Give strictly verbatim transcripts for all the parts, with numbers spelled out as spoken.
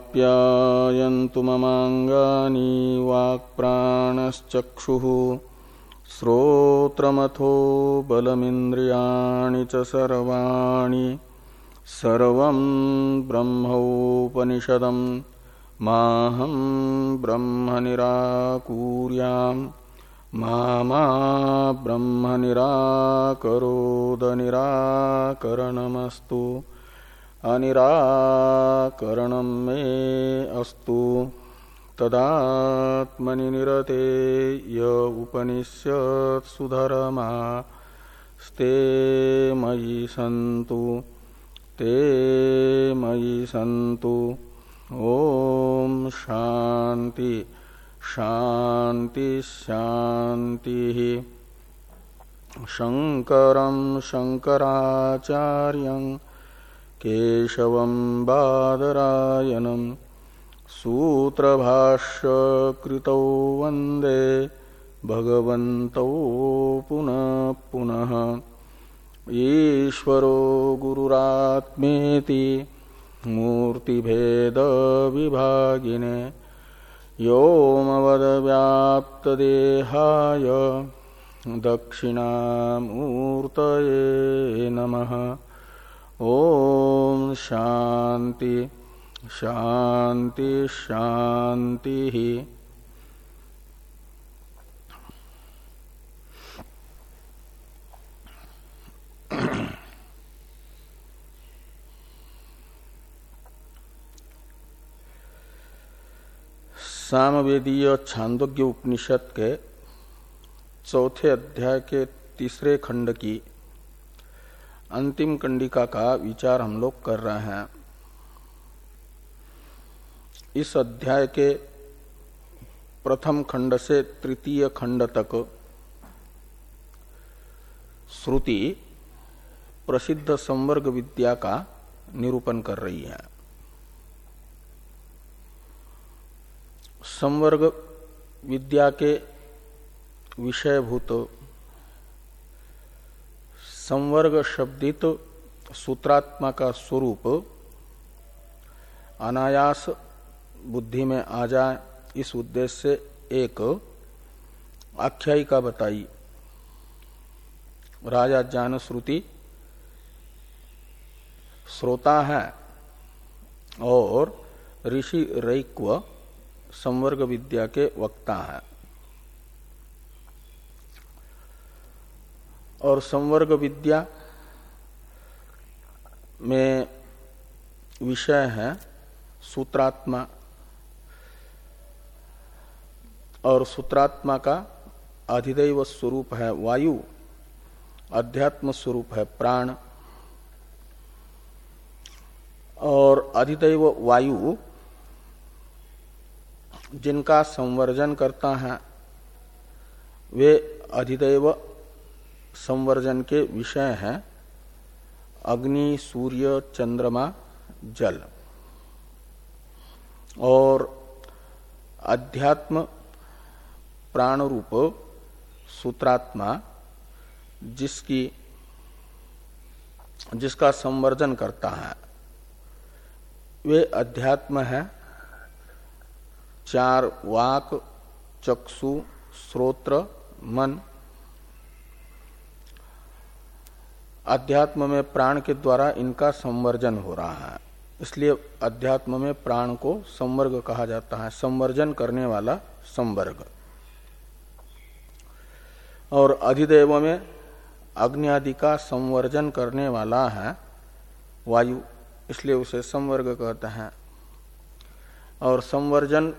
आप्यायन्तु ममाङ्गानि वाक्प्राणश्चक्षुः श्रोत्रमथो बलमिन्द्रियाणि च सर्वाणि सर्वं ब्रह्मोपनिषदं माहं ब्रह्म निराकुर्याम् मा मा ब्रह्म निराकरोद निराकरणमस्तु अनिराकरणं मे अस्तु तदात्मनि निरते य उपनिषत्सु धर्मास्ते मयि सन्तु ते मयि सन्तु। ओम शांति शांति शांति। शंकरं शंकराचार्यं केशवं बादरायणं सूत्रभाष्य कृतौ वन्दे भगवन्तौ पुनः पुनः। ईश्वरो गुरुरात्मेति मूर्तिभेद विभागिने व्योमवद्व्याप्तदेहाय दक्षिणामूर्तये नमः। ओम शांति शांति शांति। सामवेदीय छांदोग्य उपनिषद के चौथे अध्याय के तीसरे खंड की अंतिम कंडिका का विचार हम लोग कर रहे हैं। इस अध्याय के प्रथम खंड से तृतीय खंड तक श्रुति प्रसिद्ध संवर्ग विद्या का निरूपण कर रही है। संवर्ग विद्या के विषयभूत संवर्ग शब्दित सूत्रात्मा का स्वरूप अनायास बुद्धि में आ जाए, इस उद्देश्य से एक आख्यायिका बताई। राजा जान श्रुति श्रोता है और ऋषि रैक्व संवर्ग विद्या के वक्ता है। और संवर्ग विद्या में विषय है सूत्रात्मा, और सूत्रात्मा का अधिदैव स्वरूप है वायु, अध्यात्म स्वरूप है प्राण। और अधिदैव वायु जिनका संवर्जन करता है वे अधिदैव संवर्जन के विषय हैं अग्नि, सूर्य, चंद्रमा, जल। और अध्यात्म प्राण रूप सूत्रात्मा जिसकी जिसका संवर्जन करता है वे अध्यात्म है चार वाक, चक्षु, श्रोत्र, मन। अध्यात्म में प्राण के द्वारा इनका संवर्जन हो रहा है, इसलिए अध्यात्म में प्राण को संवर्ग कहा जाता है, संवर्जन करने वाला संवर्ग। और अधिदेव में अग्नि आदि का संवर्जन करने वाला है वायु, इसलिए उसे संवर्ग कहते हैं। और संवर्जन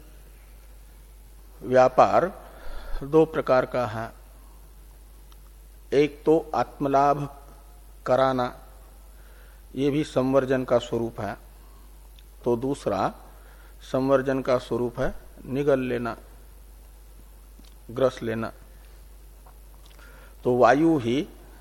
व्यापार दो प्रकार का है। एक तो आत्मलाभ कराना, ये भी संवर्जन का स्वरूप है। तो दूसरा संवर्जन का स्वरूप है निगल लेना, ग्रस लेना। तो वायु ही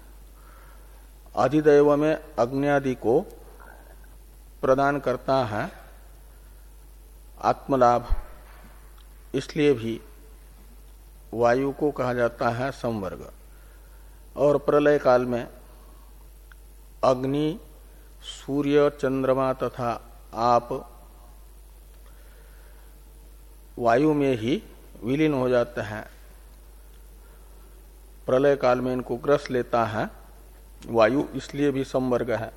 अधिदैव में अग्नि आदि को प्रदान करता है आत्मलाभ, इसलिए भी वायु को कहा जाता है संवर्ग। और प्रलय काल में अग्नि, सूर्य, चंद्रमा तथा आप वायु में ही विलीन हो जाते हैं, प्रलय काल में इनको ग्रस लेता है वायु, इसलिए भी संवर्ग है।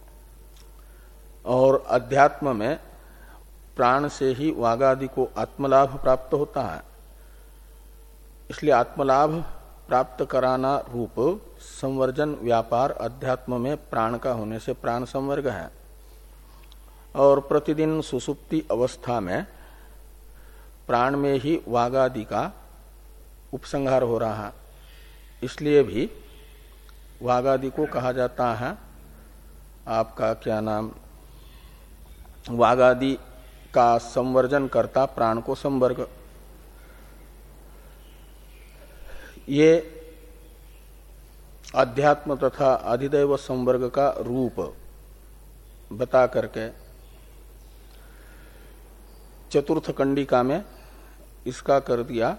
और अध्यात्म में प्राण से ही वागादि को आत्मलाभ प्राप्त होता है, इसलिए आत्मलाभ प्राप्त कराना रूप संवर्जन व्यापार अध्यात्म में प्राण का होने से प्राण संवर्ग है। और प्रतिदिन सुसुप्ति अवस्था में प्राण में ही वागादि का उपसंहार हो रहा है, इसलिए भी वागादि को कहा जाता है आपका क्या नाम, वागादि का संवर्जन करता प्राण को संवर्ग। ये अध्यात्म तथा अधिदैव संवर्ग का रूप बता करके चतुर्थ कंडिका में इसका कर दिया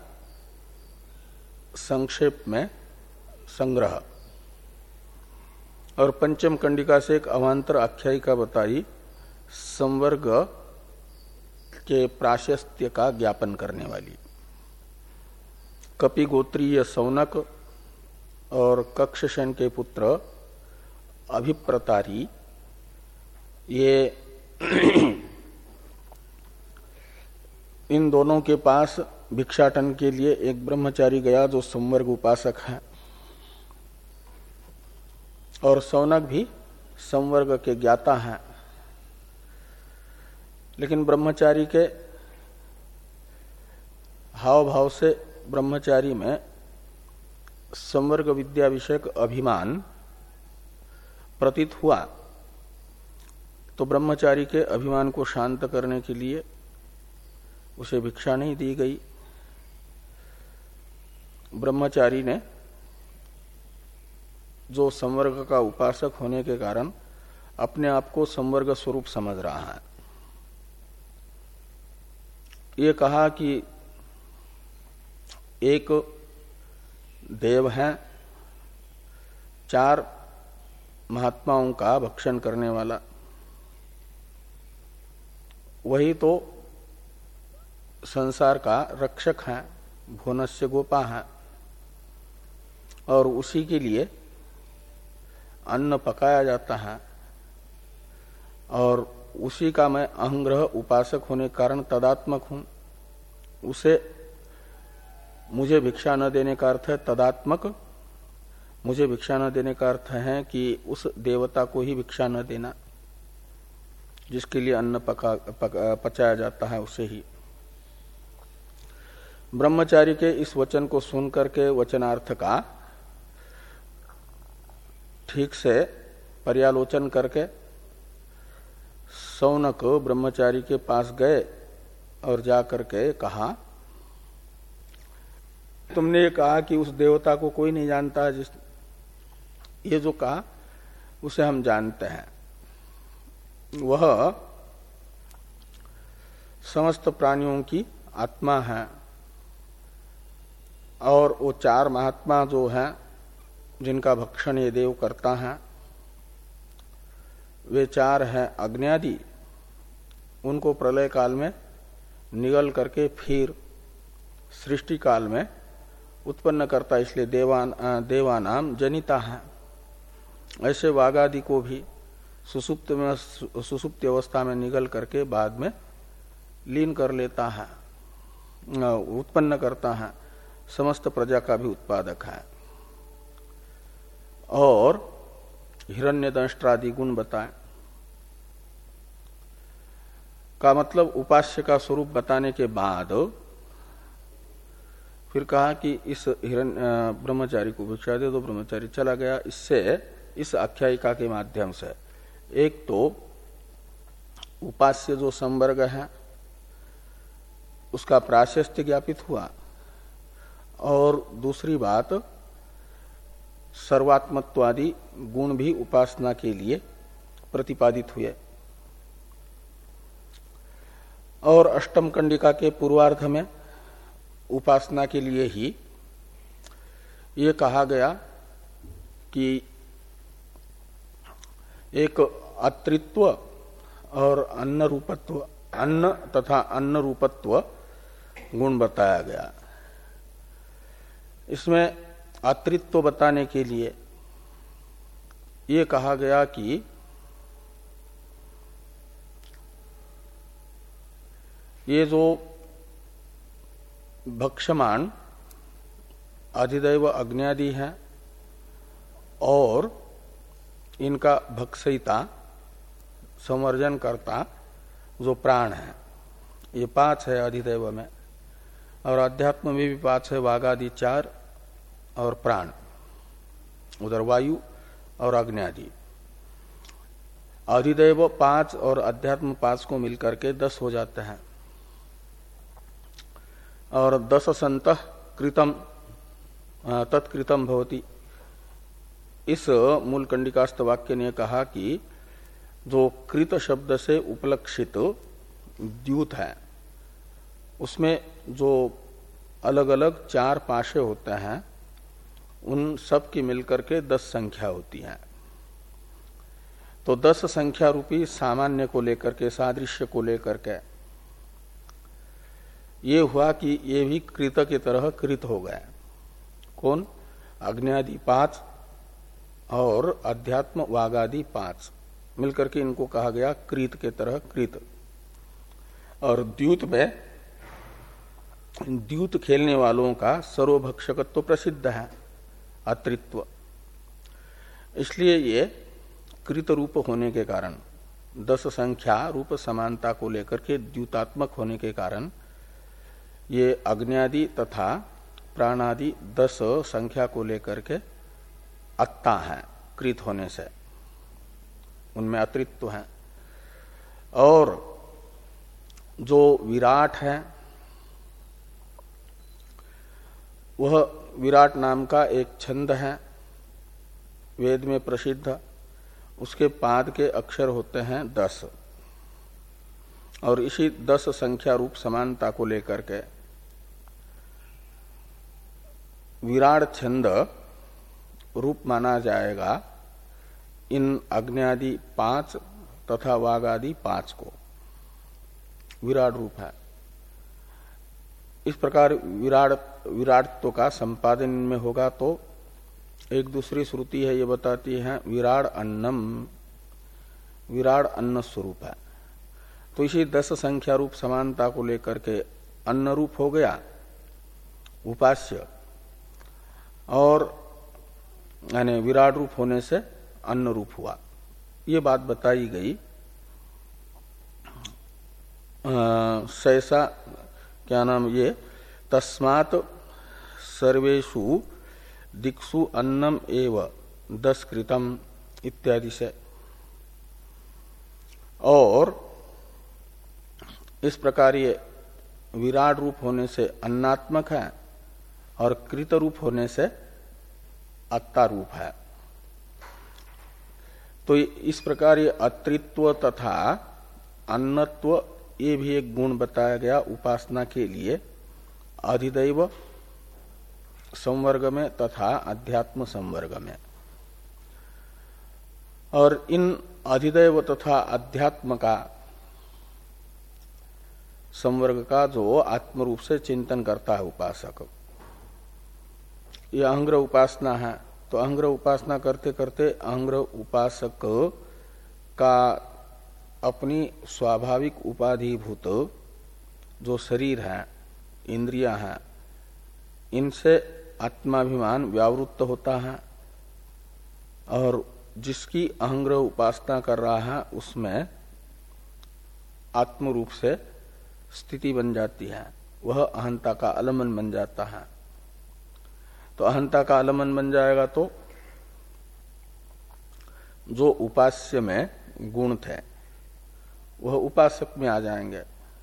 संक्षेप में संग्रह, और पंचम कंडिका से एक अवांतर आख्यायिका बताई संवर्ग के प्राशस्त्य का ज्ञापन करने वाली। कपि गोत्रीय सौनक और कक्षसेन के पुत्र अभिप्रतारी, ये इन दोनों के पास भिक्षाटन के लिए एक ब्रह्मचारी गया जो संवर्ग उपासक है, और सौनक भी संवर्ग के ज्ञाता हैं। लेकिन ब्रह्मचारी के हाव भाव से ब्रह्मचारी में संवर्ग विद्या विषयक अभिमान प्रतीत हुआ, तो ब्रह्मचारी के अभिमान को शांत करने के लिए उसे भिक्षा नहीं दी गई। ब्रह्मचारी ने जो संवर्ग का उपासक होने के कारण अपने आप को संवर्ग स्वरूप समझ रहा है, ये कहा कि एक देव है, चार महात्माओं का भक्षण करने वाला, वही तो संसार का रक्षक है, भुवनस्य गोपा है, और उसी के लिए अन्न पकाया जाता है, और उसी का मैं अहंग्रह उपासक होने के कारण तदात्मक हूं। उसे मुझे भिक्षा न देने का अर्थ है तदात्मक, मुझे भिक्षा न देने का अर्थ है कि उस देवता को ही भिक्षा न देना जिसके लिए अन्न पका, पका पचाया जाता है, उसे ही। ब्रह्मचारी के इस वचन को सुनकर के वचनार्थ का ठीक से पर्यालोचन करके सौनक ब्रह्मचारी के पास गए और जाकर के कहा, तुमने ये कहा कि उस देवता को कोई नहीं जानता, जिस ये जो कहा उसे हम जानते हैं, वह समस्त प्राणियों की आत्मा है, और वो चार महात्मा जो हैं जिनका भक्षण ये देव करता है, वे चार हैं अग्न्यादि, उनको प्रलय काल में निगल करके फिर सृष्टि काल में उत्पन्न करता, इसलिए देवान देवानाम जनिता है। ऐसे वागादि को भी सुसुप्त में सुसुप्त अवस्था में निगल करके बाद में लीन कर लेता है, उत्पन्न करता है, समस्त प्रजा का भी उत्पादक है। और हिरण्यदंष्ट्रादि गुण बताए का मतलब उपास्य का स्वरूप बताने के बाद फिर कहा कि इस हिरण्य ब्रह्मचारी को भिक्षा दे दो। ब्रह्मचारी चला गया। इससे इस आख्यायिका के माध्यम से एक तो उपास्य जो संवर्ग है उसका प्राशस्त्य ज्ञापित हुआ, और दूसरी बात सर्वात्मत्वादि गुण भी उपासना के लिए प्रतिपादित हुए। और अष्टम कंडिका के पूर्वार्ध में उपासना के लिए ही ये कहा गया कि एक अत्रित्व और अन्न रूपत्व, अन्न तथा अन्न रूपत्व गुण बताया गया। इसमें अतृत्व बताने के लिए ये कहा गया कि ये जो भक्षमान अधिदैव अग्न्यादि है और इनका भक्षयिता संवर्जन करता जो प्राण है, ये पांच है अधिदैव में, और अध्यात्म में भी पांच है, वागादि चार और प्राण, उधर वायु और अग्न्यादि। अधिदैव पांच और अध्यात्म पांच को मिलकर के दस हो जाते हैं। और दस संतः कृतम तत्कृतम भवति, इस मूल कंडिकास्थ वाक्य ने कहा कि जो कृत शब्द से उपलक्षित द्यूत है उसमें जो अलग अलग चार पाशे होते हैं उन सब की मिलकर के दस संख्या होती है। तो दस संख्या रूपी सामान्य को लेकर के, सादृश्य को लेकर के ये हुआ कि ये भी कृत की तरह कृत हो गए। कौन? अग्न्यादि पांच और अध्यात्म वागादि पांच मिलकर के इनको कहा गया कृत के तरह कृत। और द्यूत में द्यूत खेलने वालों का सर्वभक्षकत्व तो प्रसिद्ध है, अतृत्व। इसलिए ये कृत रूप होने के कारण, दस संख्या रूप समानता को लेकर के द्यूतात्मक होने के कारण ये अग्न्यादि तथा प्राणादि दस संख्या को लेकर के अत्ता है, कृत होने से उनमें अतृत्व है। और जो विराट है वह विराट नाम का एक छंद है वेद में प्रसिद्ध, उसके पाद के अक्षर होते हैं दस, और इसी दस संख्या रूप समानता को लेकर के विराट छंद रूप माना जाएगा इन अग्न्यादि पांच तथा वागादि पांच को, विराट रूप है। इस प्रकार विराट विराटत्व का संपादन में होगा तो एक दूसरी श्रुति है, ये बताती है विराट अन्नम, विराट अन्न स्वरूप है। तो इसी दस संख्या रूप समानता को लेकर के अन्न रूप हो गया उपास्य, और यानी विराट रूप होने से अन्न रूप हुआ। ये बात बताई गई। सहसा क्या नाम, ये तस्मात् सर्वेषु दिक्षु अन्नम एव दस कृतम इत्यादि से। और इस प्रकार ये विराट रूप होने से अन्नात्मक है और कृत रूप होने से अत्ता रूप है। तो इस प्रकार ये अतृत्व तथा अन्नत्व ये भी एक गुण बताया गया उपासना के लिए अधिदैव संवर्ग में तथा अध्यात्म संवर्ग में। और इन अधिदैव तथा अध्यात्म का संवर्ग का जो आत्म रूप से चिंतन करता है उपासक, यह अहंग्रह उपासना है। तो अहंग्रह उपासना करते करते अहंग्रह उपासक का अपनी स्वाभाविक उपाधिभूत जो शरीर है, इंद्रियां हैं, इनसे आत्माभिमान व्यावृत्त होता है, और जिसकी अहंग्रह उपासना कर रहा है उसमें आत्म रूप से स्थिति बन जाती है, वह अहंता का अलमन बन जाता है। तो अहंता का अलमन बन जाएगा तो जो उपास्य में गुण थे वह उपासक में आ जाएंगे।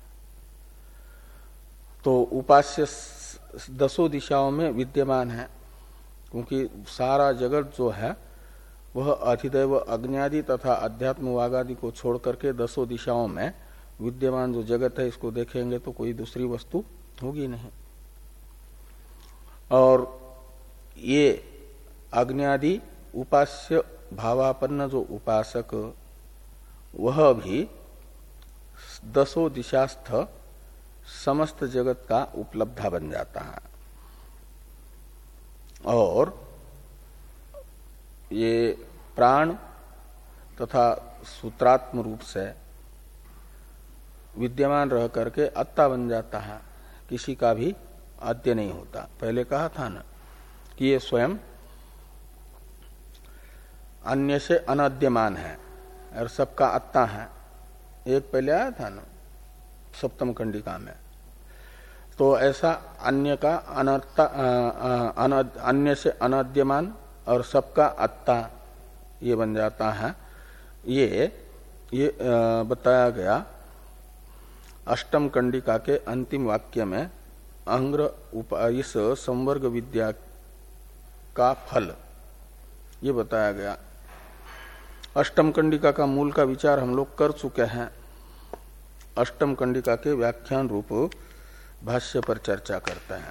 तो उपास्य दसों दिशाओं में विद्यमान है, क्योंकि सारा जगत जो है वह अधिदैव अग्न्यादि तथा अध्यात्म वागादि को छोड़ करके दसों दिशाओं में विद्यमान जो जगत है, इसको देखेंगे तो कोई दूसरी वस्तु होगी नहीं। और ये अग्न्यादि उपास्य भावापन्न जो उपासक, वह भी दसों दिशास्थ समस्त जगत का उपलब्धा बन जाता है। और ये प्राण तथा सूत्रात्म रूप से विद्यमान रह करके अत्ता बन जाता है, किसी का भी आद्य नहीं होता। पहले कहा था ना कि ये स्वयं अन्य से अनाद्यमान है और सबका अत्ता है। एक पहले आया था ना सप्तम कंडिका में। तो ऐसा अन्य का अनर्ता अन्य से अनाद्यमान और सबका अत्ता ये बन जाता है। ये ये बताया गया अष्टम कंडिका के अंतिम वाक्य में अंग्र उप इस संवर्ग विद्या का फल ये बताया गया। अष्टम कंडिका का मूल का विचार हम लोग कर चुके हैं। अष्टम कंडिका के व्याख्यान रूप भाष्य पर चर्चा करते हैं।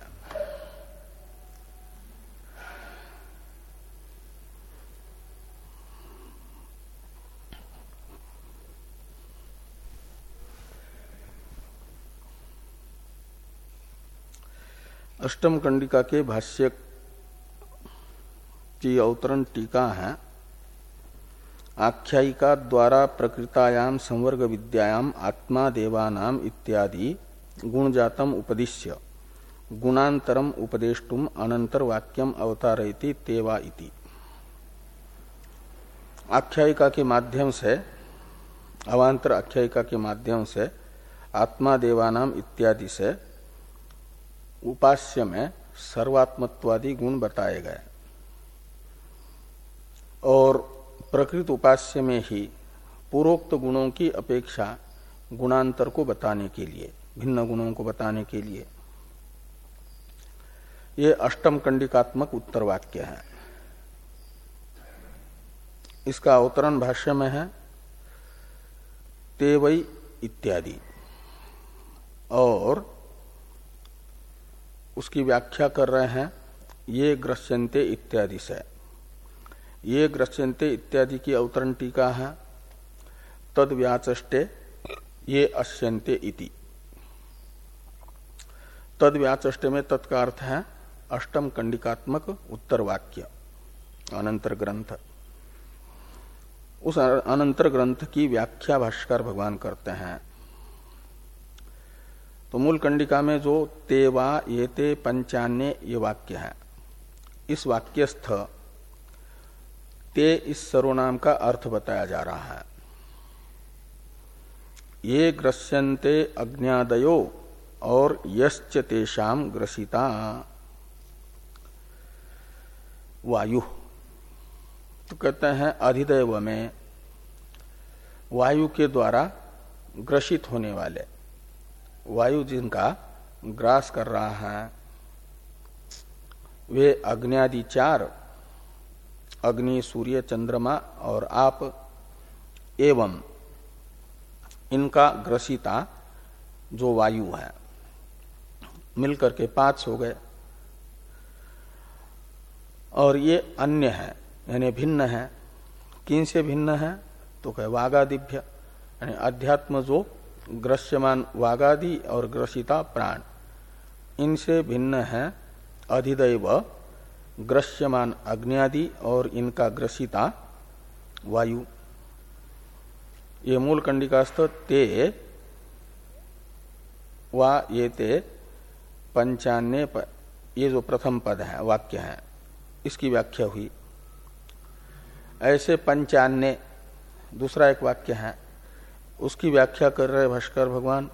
अष्टम कंडिका के भाष्य की अवतरण टीका है। आख्यायिका द्वारा प्रकृतायाम संवर्ग विद्यायाम आत्मा देवानाम इत्यादि गुणजातम उपदिश्य गुणांतरम उपदेष्टुम अनंतर वाक्यम अवतारयति तेवा इति। आख्यायिका के माध्यम से अवांतर आख्यायिका के माध्यम से आत्मा देवानाम इत्यादि से उपास्य में सर्वात्मत्वादि गुण बताए गए और प्रकृत उपास्य में ही पूर्वोक्त गुणों की अपेक्षा गुणांतर को बताने के लिए, भिन्न गुणों को बताने के लिए ये अष्टम कंडिकात्मक उत्तर वाक्य है। इसका अवतरण भाष्य में है ते वै इत्यादि और उसकी व्याख्या कर रहे हैं ये ग्रस्यन्ते इत्यादि से। ये ग्रस्यन्ते इत्यादि की अवतरण टीका है तद व्याचष्टे ये अश्यन्ते इति। तद व्याचष्टे में तत्का अर्थ है अष्टम कंडिकात्मक उत्तर वाक्य अनंतर ग्रंथ। उस अनंतर ग्रंथ की व्याख्या भाष्यकार भगवान करते हैं। तो मूल कंडिका में जो तेवा ये ते पंचान्य ये वाक्य है, इस वाक्यस्थ ते इस सर्वनाम का अर्थ बताया जा रहा है। ये ग्रस्यन्ते अज्ञादयो और यश्च तेषाम ग्रसिता वायु। तो कहते हैं अधिदैव में वायु के द्वारा ग्रसित होने वाले, वायु जिनका ग्रास कर रहा है वे अग्नि चार, अग्नि सूर्य चंद्रमा और आप एवं इनका ग्रसिता जो वायु है मिलकर के पांच हो गए। और ये अन्य है यानी भिन्न है। किन से भिन्न है तो कहे वागादिभ्य, यानी अध्यात्म जो ग्रस्यमान वागादि और ग्रसिता प्राण, इनसे भिन्न है अधिदैव ग्रस्यमान अग्नियादि और इनका ग्रसिता वायु। ये मूल कंडिकास्थ ते वा ये ते पंचान्य, ये जो प्रथम पद है वाक्य है इसकी व्याख्या हुई। ऐसे पंचान्य दूसरा एक वाक्य है, उसकी व्याख्या कर रहे भाष्कर भगवान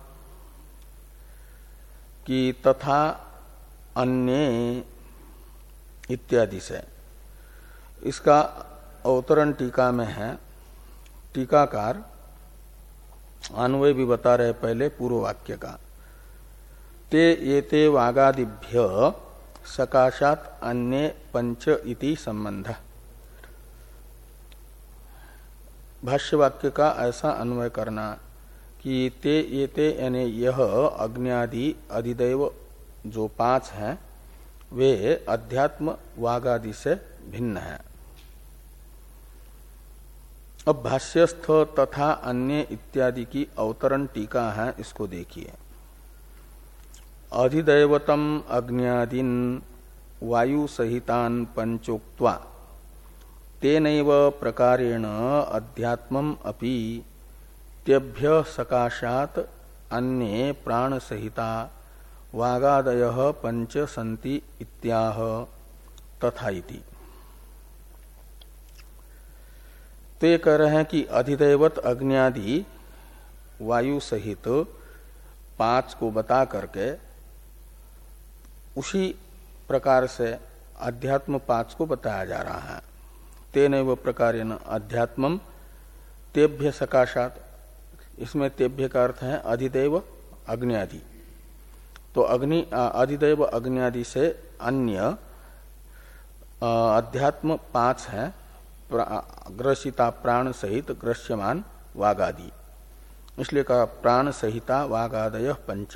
कि तथा अन्य इत्यादि से। इसका अवतरण टीका में है। टीकाकार अन्वय भी बता रहे पहले पूर्व वाक्य का। ते ये ते वागादिभ्य सकाशात अन्य पंच इति संबंध। भाष्य वाक्य का ऐसा अन्वय करना कि ते ये ते यानी यह अग्न्यादि अधिदैव जो पांच हैं वे अध्यात्म वागादि से भिन्न है। अब भाष्यस्थ तथा अन्य इत्यादि की अवतरण टीका है, इसको देखिए। अधिदैवतम अग्न्यादीन वायु सहितान पंचोक्त्वा तेनैव प्रकारेण अध्यात्मम अपि तेभ्य सकाशात अन्ये प्राण सहिता वागादयः पंच सन्ति इत्याह तथा इति। तो ये कह रहे हैं कि अधिदैवत अग्न्यादि वायु सहित पांच को बता करके उसी प्रकार से अध्यात्म पांच को बताया जा रहा है। तेनैव प्रकारेण अध्यात्मम तेभ्य सकाशात, इसमें तेभ्य का अर्थ है अधिदैव अग्न्यादि। तो अग्नि अधिदैव अग्न्यादि से अन्य अध्यात्म पांच है, ग्रसिता प्राण सहित ग्रस्यमान वागादि, इसलिए कहा प्राण सहिता वागादय पंच।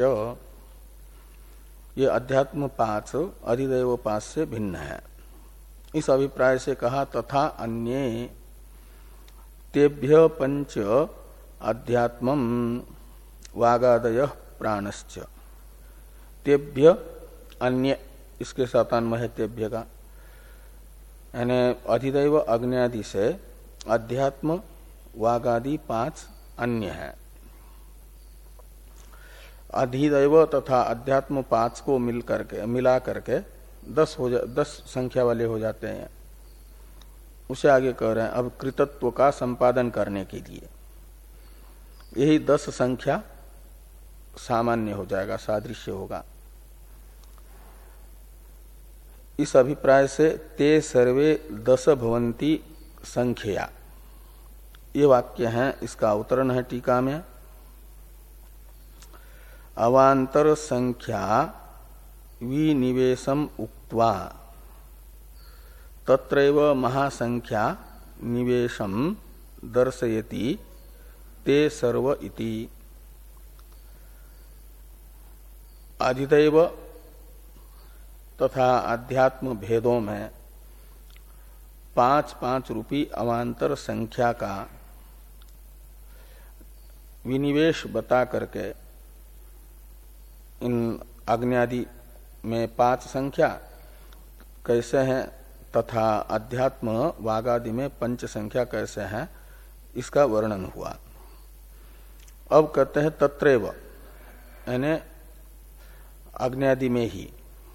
ये अध्यात्म पांच अधिदैव पांच से भिन्न है। इस अभिप्राय से कहा तथा अन्ये तेभ्य पंच अध्यात्मम वागादय प्राणश्च। तेभ्य अन्य, इसके साथ अन्वय है तेभ्य का, यानी अधिदैव अग्न्यादि से अध्यात्म वागादि पांच अन्य है। अधिदैव तथा अध्यात्म पांच को मिल करके मिला करके दस हो जा दस संख्या वाले हो जाते हैं। उसे आगे कह रहे हैं अब कृतत्व का संपादन करने के लिए यही दस संख्या सामान्य हो जाएगा, सादृश्य होगा। इस अभिप्राय से ते सर्वे दस भवंती संख्या, ये वाक्य है, इसका अवतरण है टीका में। अवांतर संख्या विनिवेशम उक्त्वा तत्रैव महासंख्या निवेशम दर्शयति ते सर्व इति। अधिदैव तथा अध्यात्म भेदों में पांच पांच रूपी अवांतर संख्या का विनिवेश बता करके इन अग्न्यादि में पांच संख्या कैसे हैं तथा अध्यात्म वागादि में पंच संख्या कैसे है, इसका वर्णन हुआ। अब कहते हैं तत्रैव, यानी अग्न्यादि में ही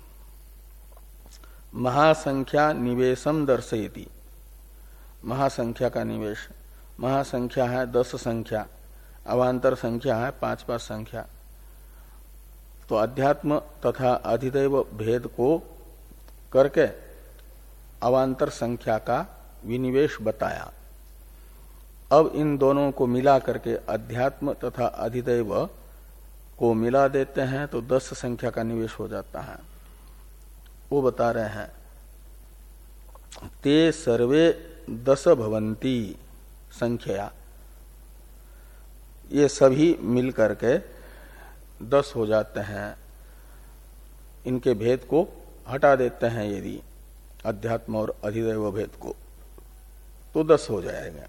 महासंख्या निवेशम दर्शयति। महासंख्या का निवेश, महासंख्या है दस संख्या, अवांतर संख्या है पांच पांच संख्या। तो अध्यात्म तथा अधिदैव भेद को करके अवांतर संख्या का विनिवेश बताया। अब इन दोनों को मिला करके अध्यात्म तथा अधिदैव को मिला देते हैं तो दस संख्या का निवेश हो जाता है। वो बता रहे हैं ते सर्वे दस भवंती संख्या, ये सभी मिल करके दस हो जाते हैं। इनके भेद को हटा देते हैं यदि अध्यात्म और अधिदैव भेद को, तो दस हो जाएगा।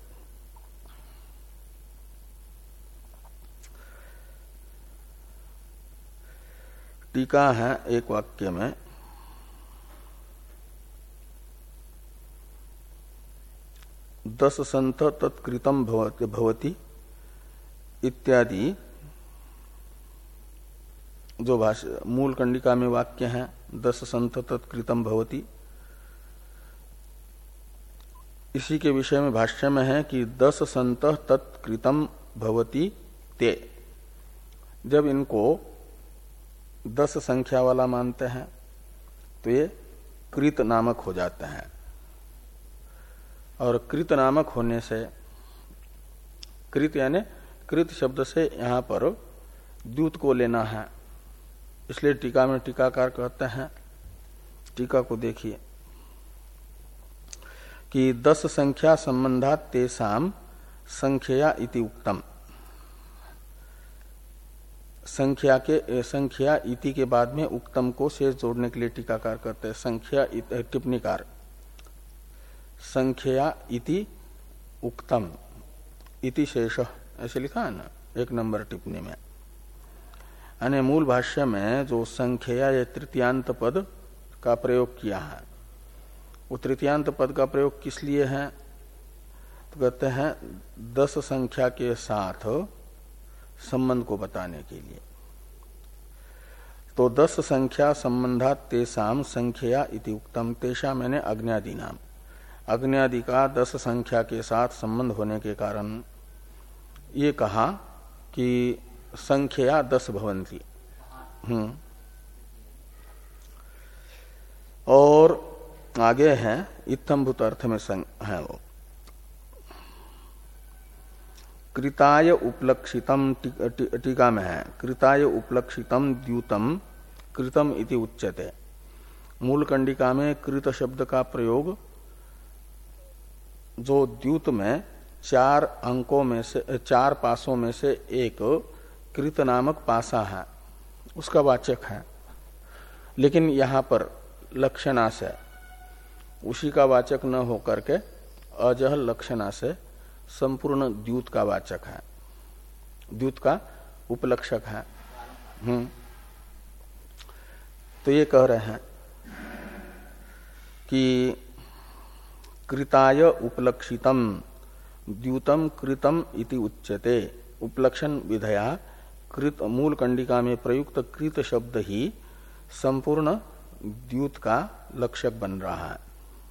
टीका है एक वाक्य में, दस संत तत्कृतम भवति इत्यादि जो भाष्य मूल कंडिका में वाक्य है, दस संत तत्कृतम भवति, इसी के विषय में भाष्य में है कि दस संत तत्कृतम भवति ते। जब इनको दस संख्या वाला मानते हैं तो ये कृत नामक हो जाते हैं, और कृत नामक होने से, कृत यानी कृत शब्द से यहां पर द्यूत को लेना है, इसलिए टीका में टीकाकार कहते हैं, टीका को देखिए कि दस संख्या संबंधात तेसाम संख्या इति उक्तम। संख्या के संख्या इति के बाद में उक्तम को शेष जोड़ने के लिए टीकाकार करते हैं। संख्या टिप्पणीकार संख्या इति उक्तम इति शेष ऐसे लिखा है ना एक नंबर टिप्पणी में। यानी मूल भाष्य में जो संख्या या तृतीयांत पद का प्रयोग किया है, वो तृतीयांत पद का प्रयोग किस लिए है? तो कहते हैं दस संख्या के साथ संबंध को बताने के लिए। तो दस संख्या संबंधात तेषाम संख्या इति उक्तम, तेषाम मैंने अग्न्यादि नाम, अग्न्यादि का दस संख्या के साथ संबंध होने के कारण ये कहा कि संख्या दस भवंती। हम्म और आगे है इत्थम्भूत अर्थ में है वो कृताय उपलक्षितम, टीका में है कृताय उपलक्षितम द्यूतम कृतम इति उच्यते। मूल कंडिका में कृत शब्द का प्रयोग जो द्यूत में चार अंकों में से, चार पासों में से एक कृत नामक पासा है, उसका वाचक है। लेकिन यहां पर लक्षणा से उसी का वाचक न होकर के अजह लक्षणा से संपूर्ण द्यूत का वाचक है, द्यूत का उपलक्षक है। हम्म तो ये कह रहे हैं कि कृताय उपलक्षितम द्यूतम कृतम इति उच्यते। उपलक्षण विधया कृत, मूल कंडिका में प्रयुक्त कृत शब्द ही संपूर्ण द्यूत का लक्षक बन रहा है।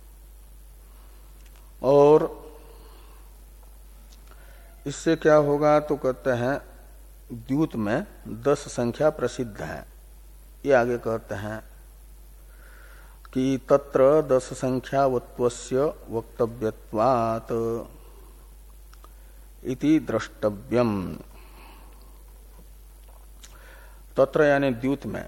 और इससे क्या होगा तो कहते हैं द्यूत में दस संख्या प्रसिद्ध है। ये आगे कहते हैं कि तत्र दस संख्यावत्वस्य वक्तव्यत्वात् इति द्रष्टव्यम। तत्र यानी द्यूत में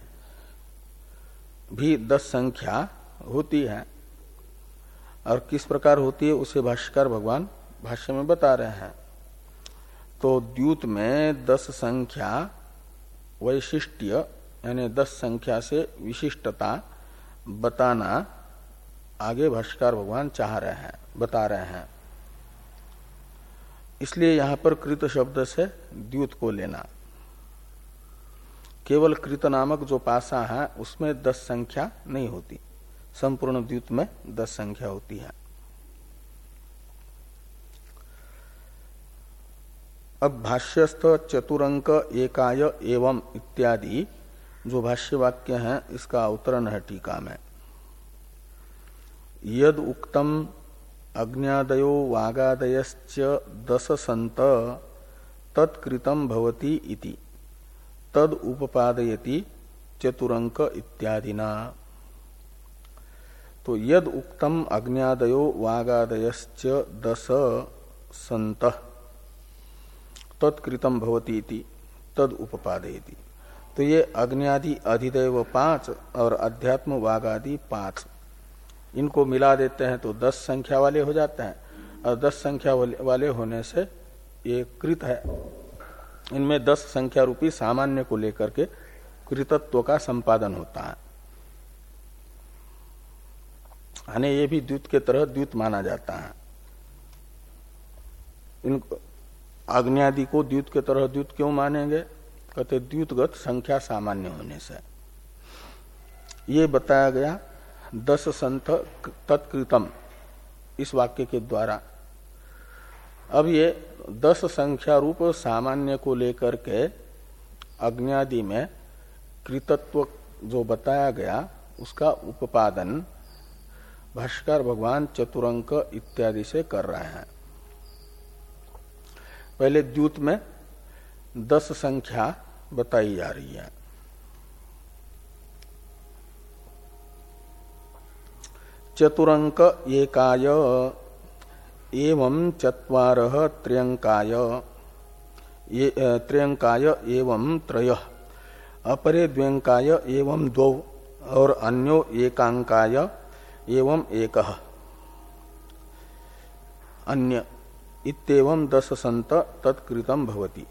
भी दस संख्या होती है, और किस प्रकार होती है उसे भाष्यकार भगवान भाष्य में बता रहे हैं। तो द्यूत में दस संख्या वैशिष्ट्य यानी दस संख्या से विशिष्टता बताना आगे भाष्यकार भगवान चाह रहे हैं, बता रहे हैं। इसलिए यहां पर कृत शब्द से द्यूत को लेना। केवल कृत नामक जो पासा है उसमें दस संख्या नहीं होती, संपूर्ण द्यूत में दस संख्या होती है। अब भाष्यस्थ चतुरंक एकाय एवं इत्यादि जो भाष्य वाक्य हैं इसका अवतरण है टीका में। यद उक्तम अज्ञादयो वागादयश्च दश संत तत्कृतम भवति इति तद उपपादयति चतुरंक इत्यादिना। तो यद उक्तम अज्ञादयो वागादयश्च दश संत तत्कृतम भवति इति तद उपपादयति। तो ये अग्न्यादि अधिदैव पांच और अध्यात्म वागादि पांच, इनको मिला देते हैं तो दस संख्या वाले हो जाते हैं, और दस संख्या वाले होने से ये कृत है। इनमें दस संख्या रूपी सामान्य को लेकर के कृतत्व का संपादन होता है। यानी ये भी द्यूत के तरह द्यूत माना जाता है। इनको अग्न्यादि को द्यूत के तरह द्यूत क्यों मानेंगे? कहते द्यूतगत संख्या सामान्य होने से। ये बताया गया दस संत तत्कृतम इस वाक्य के द्वारा। अब ये दस संख्या रूप सामान्य को लेकर के अग्न्यादि में कृतत्व जो बताया गया उसका उपादन भाष्यकार भगवान चतुरंक इत्यादि से कर रहे हैं। पहले द्यूत में दस संख्या बताई जा रही है। चतुरंक एकाय एवं चत्वारः त्र्यंकाय त्र्यंकाय एवं त्रयः अपरे द्व्यंकाय एवं द्वौ और अन्यो एकांकाय एवं एकः अन्य इत्येवं दस संत तत्कृतम भवति।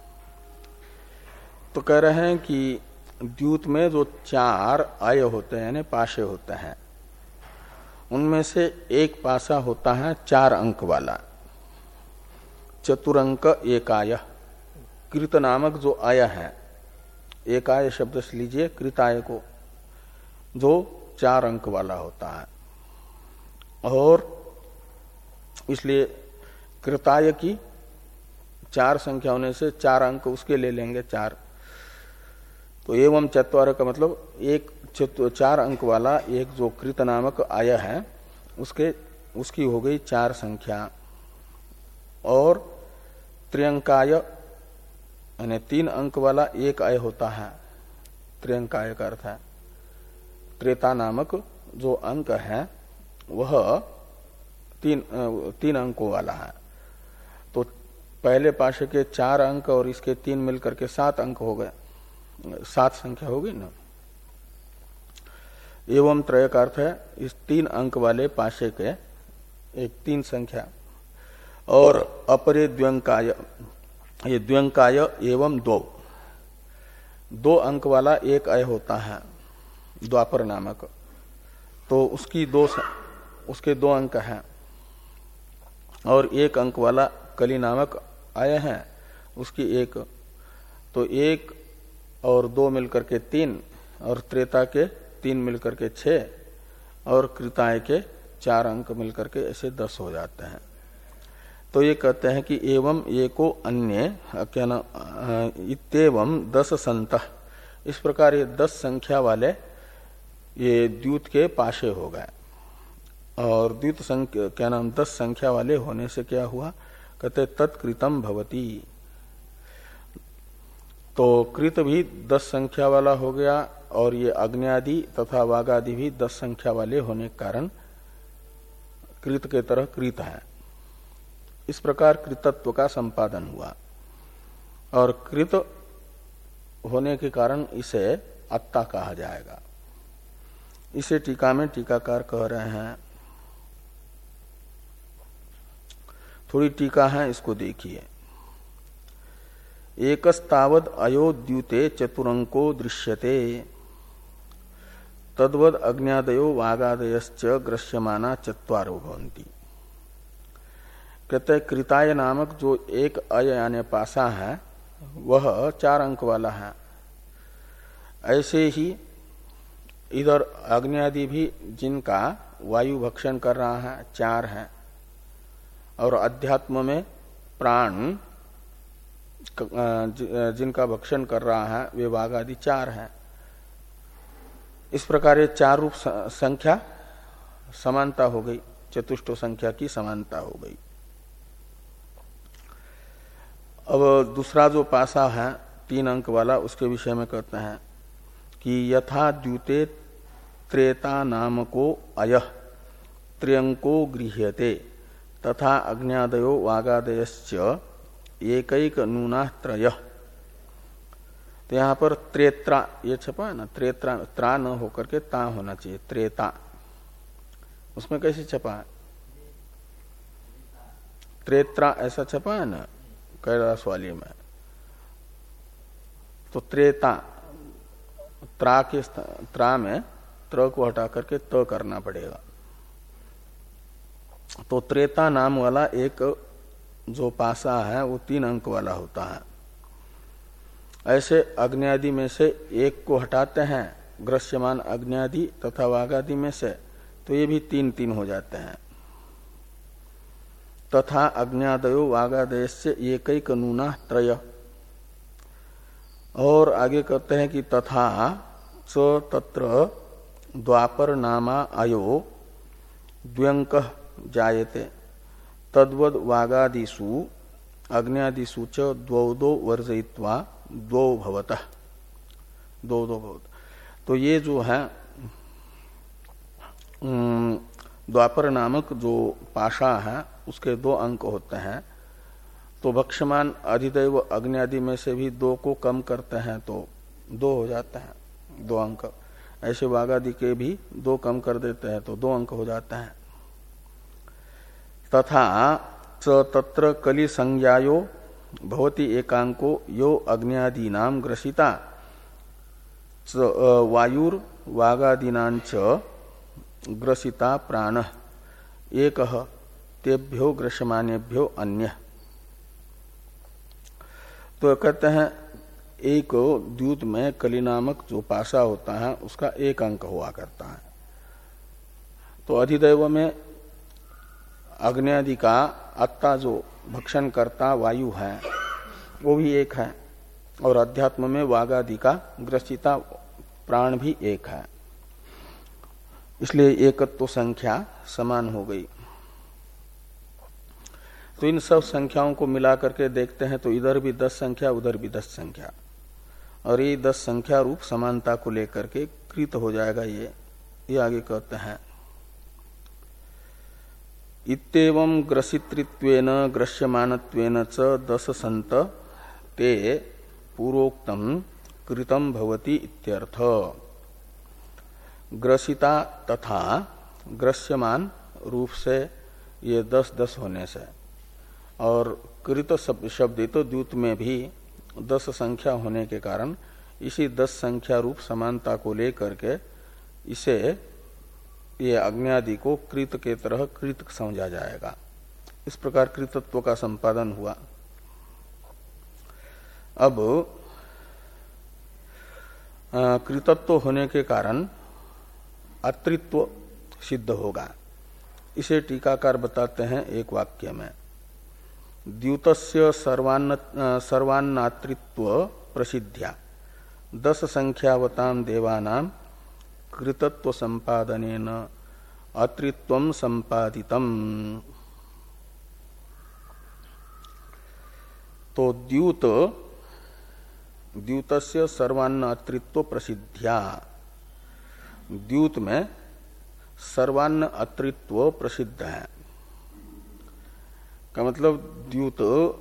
तो कह रहे हैं कि द्यूत में जो चार आय होते हैं यानी पाशे होते हैं, उनमें से एक पासा होता है चार अंक वाला चतुरंक एकाय। कृत नामक जो आय है एकाय शब्द से लीजिए कृताय को, जो चार अंक वाला होता है। और इसलिए कृताय की चार संख्या होने से चार अंक उसके ले लेंगे चार। तो एवं चत्वार का मतलब एक चार अंक वाला एक जो कृत नामक आय है उसके उसकी हो गई चार संख्या। और त्र्यंकाय यानी तीन अंक वाला एक आय होता है, त्र्यंकाय का अर्थ है त्रेता नामक जो अंक है वह तीन तीन अंकों वाला है। तो पहले पाशे के चार अंक और इसके तीन मिलकर के सात अंक हो गए, सात संख्या हो गई ना। एवं त्रय का अर्थ है इस तीन अंक वाले पाशे के एक तीन संख्या। और अपरे द्व्यंकाय, ये द्व्यंकाय एवं दो, दो अंक वाला एक अय होता है द्वापर नामक, तो उसकी दो उसके दो अंक हैं। और एक अंक वाला कली नामक आय है उसकी एक, तो एक और दो मिलकर के तीन, और त्रेता के तीन मिलकर के छह, और कृताय के चार अंक मिलकर के ऐसे दस हो जाते हैं। तो ये कहते हैं कि एवं एको अन्य क्या ना इत्येवं दस संत, इस प्रकार ये दस संख्या वाले ये द्यूत के पाशे हो गए। और द्यूत संख्या क्या नाम दस संख्या वाले होने से क्या हुआ, कहते तत्कृतम भवती। तो कृत भी दस संख्या वाला हो गया और ये अग्न्यादि तथा वागादि भी दस संख्या वाले होने के कारण कृत के तरह कृत है। इस प्रकार कृतत्व का संपादन हुआ और कृत होने के कारण इसे अत्ता कहा जाएगा। इसे टीका में टीकाकार कह रहे हैं। थोड़ी टीका है, इसको देखिए। एकस्तावद अयोद्युते चतुरंको दृश्यते तद्वद अज्ञादयो वागादयश्च ग्रस्यमाना चत्वारो भवन्ति। कहते कृताय नामक जो एक अय यानी पासा है वह चार अंक वाला है। ऐसे ही इधर अग्न्यादि भी जिनका वायु भक्षण कर रहा है चार है, और अध्यात्म में प्राण जिनका भक्षण कर रहा है वे वाघ आदि चार है। इस प्रकार ये चार रूप संख्या समानता हो गई, चतुष्टो संख्या की समानता हो गई। अब दूसरा जो पासा है तीन अंक वाला, उसके विषय में कहते हैं कि यथा द्यूते त्रेता नामको अयः त्र्यंको गृह्यते तथा अग्न्यादयो वागादयश्च एकैक नूना त्रय। तो यहां पर त्रेत्रा ये छपा है ना, त्रेत्रा त्रा न होकर के ता होना चाहिए, त्रेता। उसमें कैसे छपा है, त्रेत्रा ऐसा छपा है ना कैलाश वाली में। तो त्रेता, त्रा के त्रा में त्र को हटा करके त करना पड़ेगा। तो त्रेता नाम वाला एक जो पासा है वो तीन अंक वाला होता है। ऐसे अग्न्यादि में से एक को हटाते हैं, ग्रस्यमान अग्न्यादि तथा वागादि में से, तो ये भी तीन तीन हो जाते हैं। तथा अग्न्यादयो वागादय से एकैक नूना त्रय। और आगे कहते हैं कि तथा च तत्र द्वापर नामा अयो द्व्यंक जायते तद्वद वागादिषु अग्न्यादिषु च द्वौ दो वर्जयित्वा द्वौ भवतः, दो दो भवत। तो ये जो है द्वापर नामक जो पाशा है उसके दो अंक होते हैं। तो भक्ष्यमान अधिदैव अग्न्यादि में से भी दो को कम करते हैं तो दो हो जाते हैं, दो अंक। ऐसे वागादि के भी दो कम कर देते हैं तो दो अंक हो जाते हैं। तथा च तत्र कलि संज्ञायो भवति एकांको यो अग्न्यादीनां ग्रसिता वायुर वागादीनांच ग्रसिता प्राण एकः तेभ्यो ग्रसमानेभ्यो अन्य। तो कहते हैं एक द्यूत में कली नामक जो पासा होता है उसका एक अंक हुआ करता है। तो अधिदैव में अग्नि आदि का अत्ता जो भक्षण करता वायु है वो भी एक है, और अध्यात्म में वागादि का ग्रसिता प्राण भी एक है, इसलिए एकत्व संख्या समान हो गई। तो इन सब संख्याओं को मिला करके देखते हैं तो इधर भी दस संख्या उधर भी दस संख्या, और ये दस संख्या रूप समानता को लेकर के कृत हो जाएगा। ये ये आगे कहते हैं इत्येवं ग्रसितृत्वेन ग्रस्यमानत्वेन च दश संत ते पूर्वोक्तम कृतम भवति इत्यर्थ। ग्रसिता तथा ग्रस्यमान रूप से ये दस दस होने से, और कृत शब्दित तो द्यूत में भी दस संख्या होने के कारण इसी दस संख्या रूप समानता को लेकर के इसे ये अग्नि को कृत के तरह कृत समझा जाएगा। इस प्रकार कृतत्व का संपादन हुआ। अब कृतत्व होने के कारण अत्रित्व सिद्ध होगा। इसे टीकाकार बताते हैं एक वाक्य में, द्यूतस्य सर्वान्न सर्वान्नात्रित्व प्रसिद्ध्या दस संख्यावताम देवानां कृतत्व संपादनेन अत्रित्वं संपादितम। तो द्यूत द्यूतस्य सर्वान्न अत्रित्व प्रसिद्ध्या, द्यूत में सर्वान्न अत्रित्व प्रसिद्ध है का मतलब द्यूत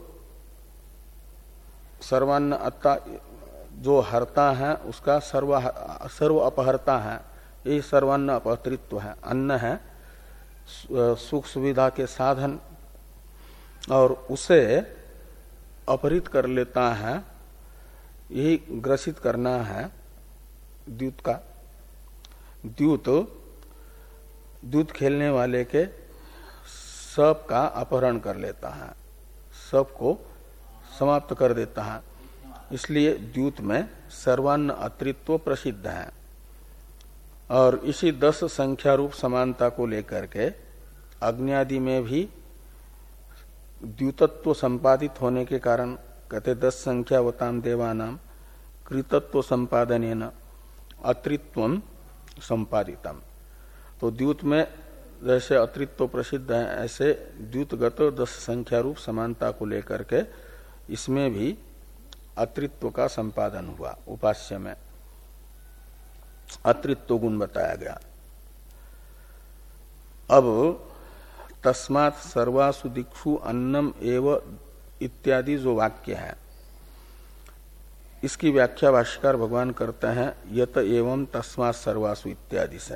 सर्वान्न अत्ता जो हरता है उसका सर्व सर्व अपहरता है, यही सर्वान्न अपहृत्व है। अन्न है सुख सुविधा के साधन, और उसे अपहृत कर लेता है, यही ग्रसित करना है द्यूत का। द्यूत दूध खेलने वाले के सब का अपहरण कर लेता है, सब को समाप्त कर देता है, इसलिए द्यूत में सर्वान्न अत्रित्व प्रसिद्ध है। और इसी दस संख्या रूप समानता को लेकर के अग्नि आदि में भी द्यूतत्व संपादित होने के कारण कहते दस संख्यावताम देवानाम कृतत्व संपादनेन अत्रित्वम संपादितम। तो द्यूत में जैसे अत्रित्व प्रसिद्ध है, ऐसे द्यूतगत दस संख्या रूप समानता को लेकर के इसमें भी अत्रित्व का संपादन हुआ। उपास्य में अत्रित्व गुण बताया गया। अब तस्मात् सर्वासु दिक्षु अन्नम एव इत्यादि जो वाक्य है, इसकी व्याख्या भाष्यकार भगवान करते हैं यत एवं तस्मात् सर्वासु इत्यादि से।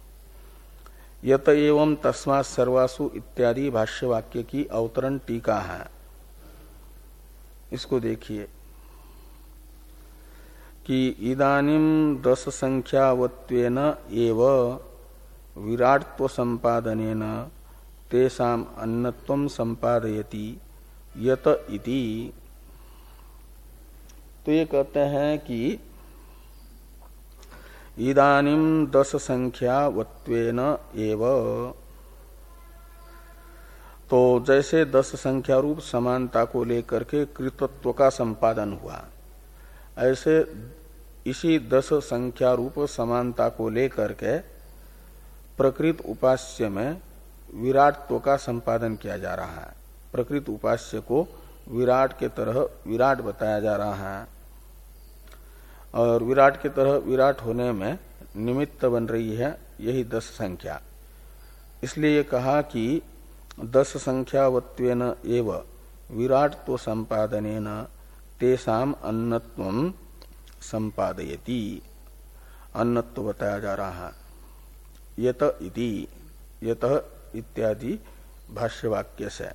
यत एवं तस्मात् सर्वासु इत्यादि भाष्य वाक्य की अवतरण टीका है, इसको देखिए कि इदानीम दस संख्यावत्वेन एव विराट्त्व संपादनेन तेषाम अन्नत्वं संपादयति यत इति। तो ये कहते हैं कि इदानीम दस संख्यावत्वेन एव, तो जैसे दस संख्या रूप समानता को लेकर के कृतत्व का संपादन हुआ, ऐसे इसी दस संख्या रूप समानता को लेकर के प्रकृत उपास्य में विराटत्व का संपादन किया जा रहा है। प्रकृत उपास्य को विराट के तरह विराट बताया जा रहा है, और विराट के तरह विराट होने में निमित्त बन रही है यही दस संख्या। इसलिए ये कहा कि दस संख्यावत्वेन एव विराटत्व संपादनेन तेषाम अन्नत्वं संपादयति, अन्नत्व बताया जा रहा है। यत इति, यत इत्यादि भाष्य वाक्य से।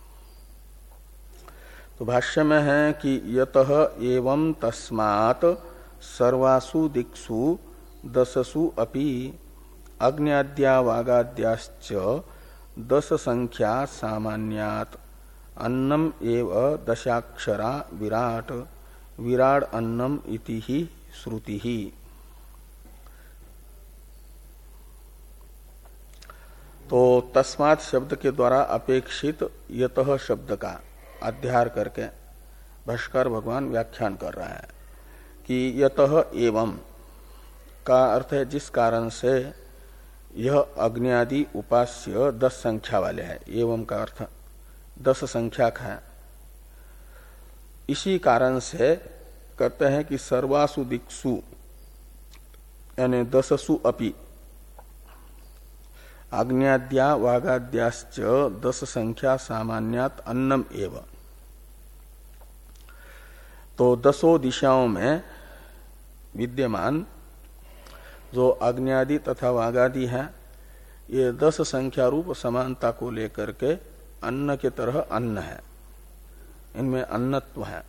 तो भाष्य में है कि यतः एवं तस्मात् सर्वासु दिक्षु दससु अपि अग्न्याद्या वागाद्याश्च दस संख्या सामान्यात् अन्नम एव दशाक्षरा विराट विराड अन्नम इति ही श्रुति ही। तो तस्मात् शब्द के द्वारा अपेक्षित यतः शब्द का अध्यार करके भाष्कर भगवान व्याख्यान कर रहा है कि यतः एवं का अर्थ है जिस कारण से यह अग्नि आदि उपास्य दस संख्या वाले हैं। एवं का अर्थ दस संख्याक है। इसी कारण से कहते हैं कि सर्वासु दिक्सु यानी दससु अपि आग्न्याद्या वागाद्याश्च दस संख्या सामान्यात अन्नम एव। तो दसों दिशाओं में विद्यमान जो आग्न्यादि तथा वागादि है ये दस संख्या रूप समानता को लेकर के अन्न के तरह अन्न है, इनमें अन्नत्व है।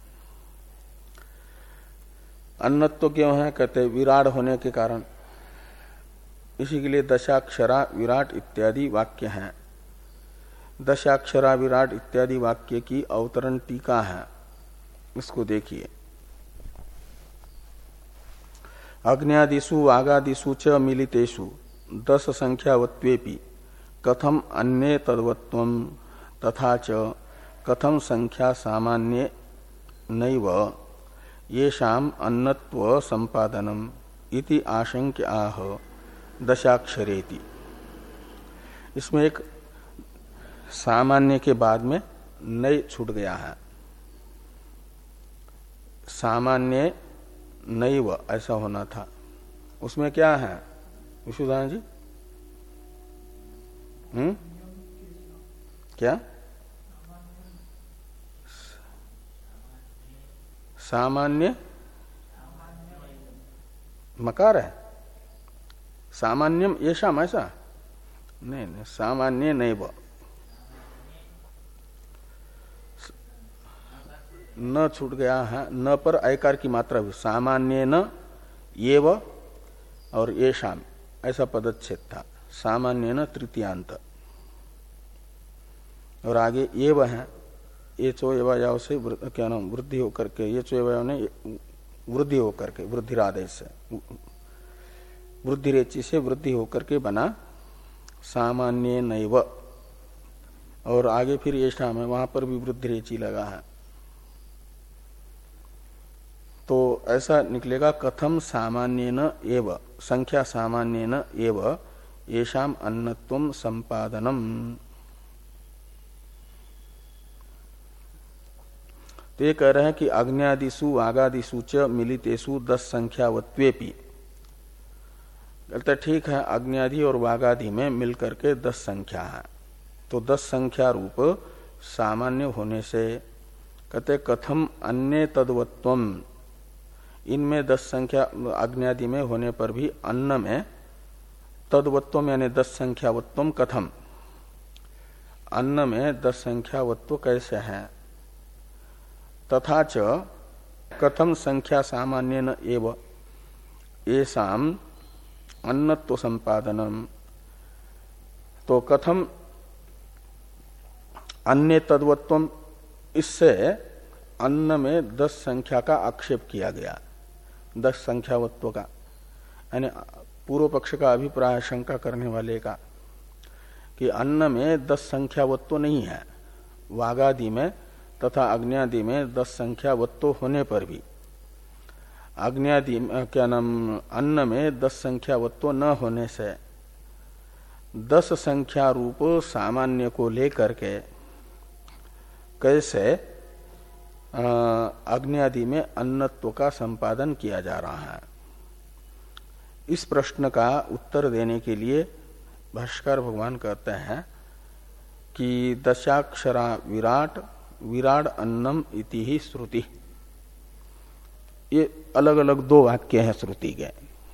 अन्नत्व क्यों है? कहते विराट होने के कारण। इसी के लिए दशाक्षरा विराट इत्यादि वाक्य हैं। दशाक्षरा विराट इत्यादि वाक्य की अवतरण टीका है, इसको देखिए। अग्न्यादिषु वागादिषु च मिलितेषु दस संख्यावत्वेपि कथम अन्ये तद्वत्वम तथा च कथम संख्या सामान्ये नैव येषाम अन्नत्व संपादनम इति आशंक्य आह दशाक्षरेति। इसमें एक सामान्य के बाद में नई छूट गया है। सामान्य नैव ऐसा होना था। उसमें क्या है विशुदान जी? हम्म क्या? सामान्य मकार है। सामान्यम येषाम ऐसा नहीं, नहीं सामान्य नैव न छूट गया है। न पर ऐकार की मात्रा भी सामान्य न येव और येषाम ऐसा पदच्छेद था। सामान्य न तृतीयांत और आगे एव है। ये चो एवं से क्या नाम वृद्धि होकर के ये चो एवं ने वृद्धि होकर के वृद्धिरादेश से वृद्धि रेचि से वृद्धि होकर के बना सामान्य नैव। और आगे फिर ये शाम है, वहां पर भी वृद्धि रेचि लगा है। तो ऐसा निकलेगा कथम सामान्य न एव संख्या सामान्य न एव येषाम अन्नत्वम संपादनम। तो ये कह रहे हैं कि अग्न्यादिषु आगादिषु च मिलितेषु दस संख्यावत्वेपि। कहते ठीक है, अग्न्यादि और वागादि में मिलकर के दस संख्या है। तो दस संख्या रूप सामान्य होने से कहते कथम अन्य तद्वत्वम। इनमें दस संख्या अग्न्यादि में होने पर भी अन्न में तद्वत्वम यानी दस संख्यावत्वम कथम। अन्न में दस संख्यावत्व कैसे है? तथा च कथम संख्या सामान्य न एव येषाम अन्नत्व संपादनम। तो कथम अन्य तद्वत्वम, इससे अन्न में दस संख्या का आक्षेप किया गया, दस संख्यावत्व का। यानी पूर्व पक्ष का अभिप्राय शंका करने वाले का कि अन्न में दस संख्यावत्व नहीं है। वागादि में तथा अग्न्यादि में दस संख्यावत्व होने पर भी अग्न्यादि क्या नाम अन्न में दस संख्यावत्व न होने से दस संख्या रूप सामान्य को लेकर के कैसे अग्न्यादि में अन्नत्व का संपादन किया जा रहा है। इस प्रश्न का उत्तर देने के लिए भाष्कर भगवान कहते हैं कि दशाक्षरा विराट विराट अन्नम इति ही श्रुति। ये अलग अलग दो वाक्य हैं श्रुति के।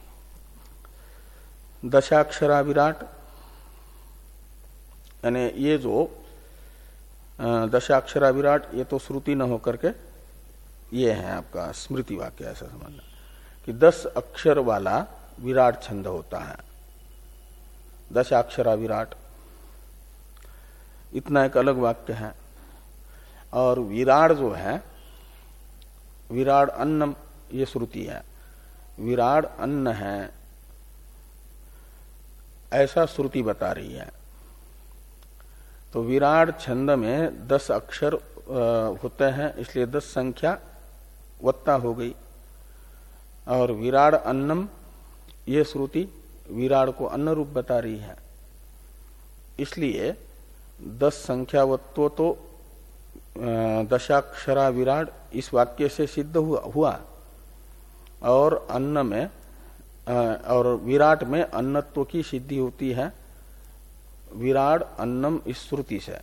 दशाक्षरा विराट यानी ये जो दशाक्षरा विराट ये तो श्रुति न होकर के ये है आपका स्मृति वाक्य। ऐसा समझना कि दस अक्षर वाला विराट छंद होता है, दशाक्षरा विराट, इतना एक अलग वाक्य है। और विराट जो है विराड अन्नम ये श्रुति है, विराड अन्न है ऐसा श्रुति बता रही है। तो विराड छंद में दस अक्षर होते हैं, इसलिए दस संख्या वत्ता हो गई। और विराड अन्नम ये श्रुति विराड को अन्न रूप बता रही है, इसलिए दस संख्यावत्व तो दशाक्षरा विराड इस वाक्य से सिद्ध हुआ और अन्न में और विराट में अन्नत्व की सिद्धि होती है विराड अन्नम इस श्रुति से।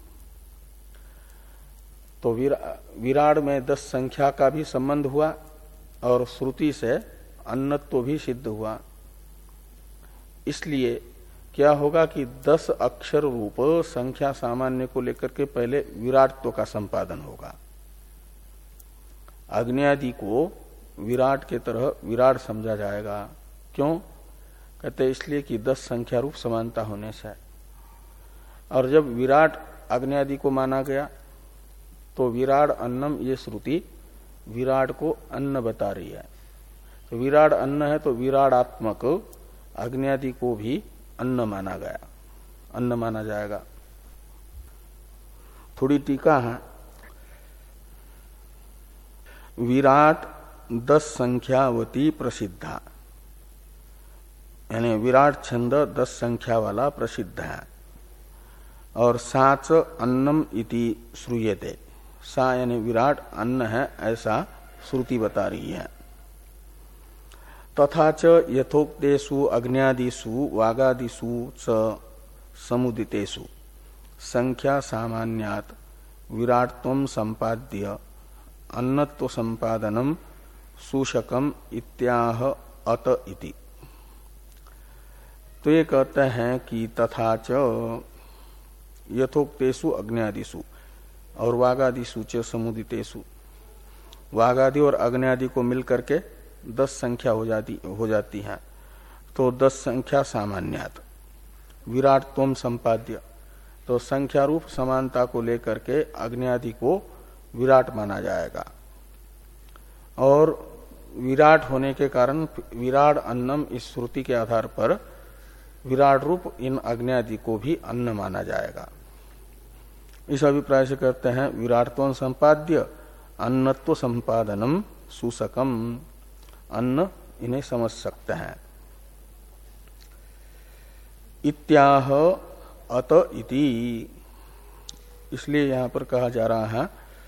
तो विरा, विराड में दस संख्या का भी संबंध हुआ और श्रुति से अन्नत्व भी सिद्ध हुआ। इसलिए क्या होगा कि दस अक्षर रूप संख्या सामान्य को लेकर के पहले विराटत्व का संपादन होगा। अग्नि आदि को विराट के तरह विराट समझा जाएगा। क्यों कहते, इसलिए कि दस संख्या रूप समानता होने से। और जब विराट अग्नि आदि को माना गया तो विराट अन्नम ये श्रुति विराट को अन्न बता रही है। तो विराट अन्न है तो विराटात्मक अग्नि आदि को भी अन्न माना गया, अन्न माना जाएगा। थोड़ी टीका है, विराट दस संख्यावती प्रसिद्धा, यानी विराट छंद दस संख्या वाला प्रसिद्ध है। और साच अन्नम इति श्रूयते, सा यानी विराट अन्न है ऐसा श्रुति बता रही है। तथा च यथोक्तेषु अग्न्यादिषु वागादिषु च समुदितेषु संख्या सामान्यात् विराट्त्वं संपाद्य अन्नत्व संपादनम सूशकम इत्याह अत इति। तो ये कहते हैं कि तथा च यथोक्तेषु अग्न्यादिषु और वागादिषु च समुदितेषु, वागादि और अग्न्यादि को मिलकर के दस संख्या हो जाती हो जाती है। तो दस संख्या सामान्यात विराटत्वम संपाद्य, तो संख्या रूप समानता को लेकर के अग्न्यादि को विराट माना जाएगा। और विराट होने के कारण विराट अन्नम इस श्रुति के आधार पर विराट रूप इन अग्न्यादि को भी अन्न माना जाएगा। इस अभिप्राय से कहते हैं विराटत्व संपाद्य अन्नत्व संपादनम सूसकम, अन्न इन्हें समझ सकते हैं। इत्याह अत इति, इसलिए यहां पर कहा जा रहा है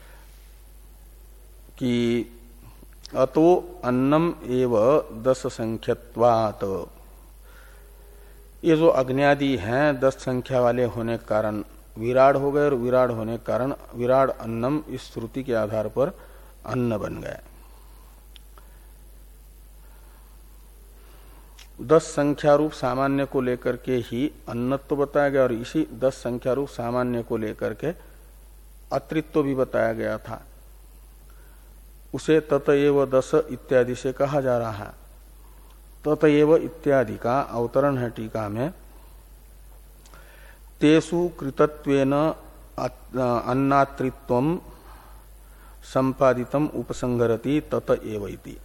कि अतो अन्नम एव दस संख्यत्वात्, ये जो अग्न्यादि हैं दस संख्या वाले होने के कारण विराट हो गए और विराट होने के कारण विराट अन्नम इस श्रुति के आधार पर अन्न बन गए। दस संख्या रूप सामान्य को लेकर के ही अन्नत्व बताया गया और इसी दस संख्या रूप सामान्य को लेकर के अतृत्व भी बताया गया था। उसे ततएव दस इत्यादि से कहा जा रहा है। ततएव इत्यादि का अवतरण है टीका में, तेषु कृतत्वेन अन्नात्रित्वं संपादितम उपसंहरति ततएव इति।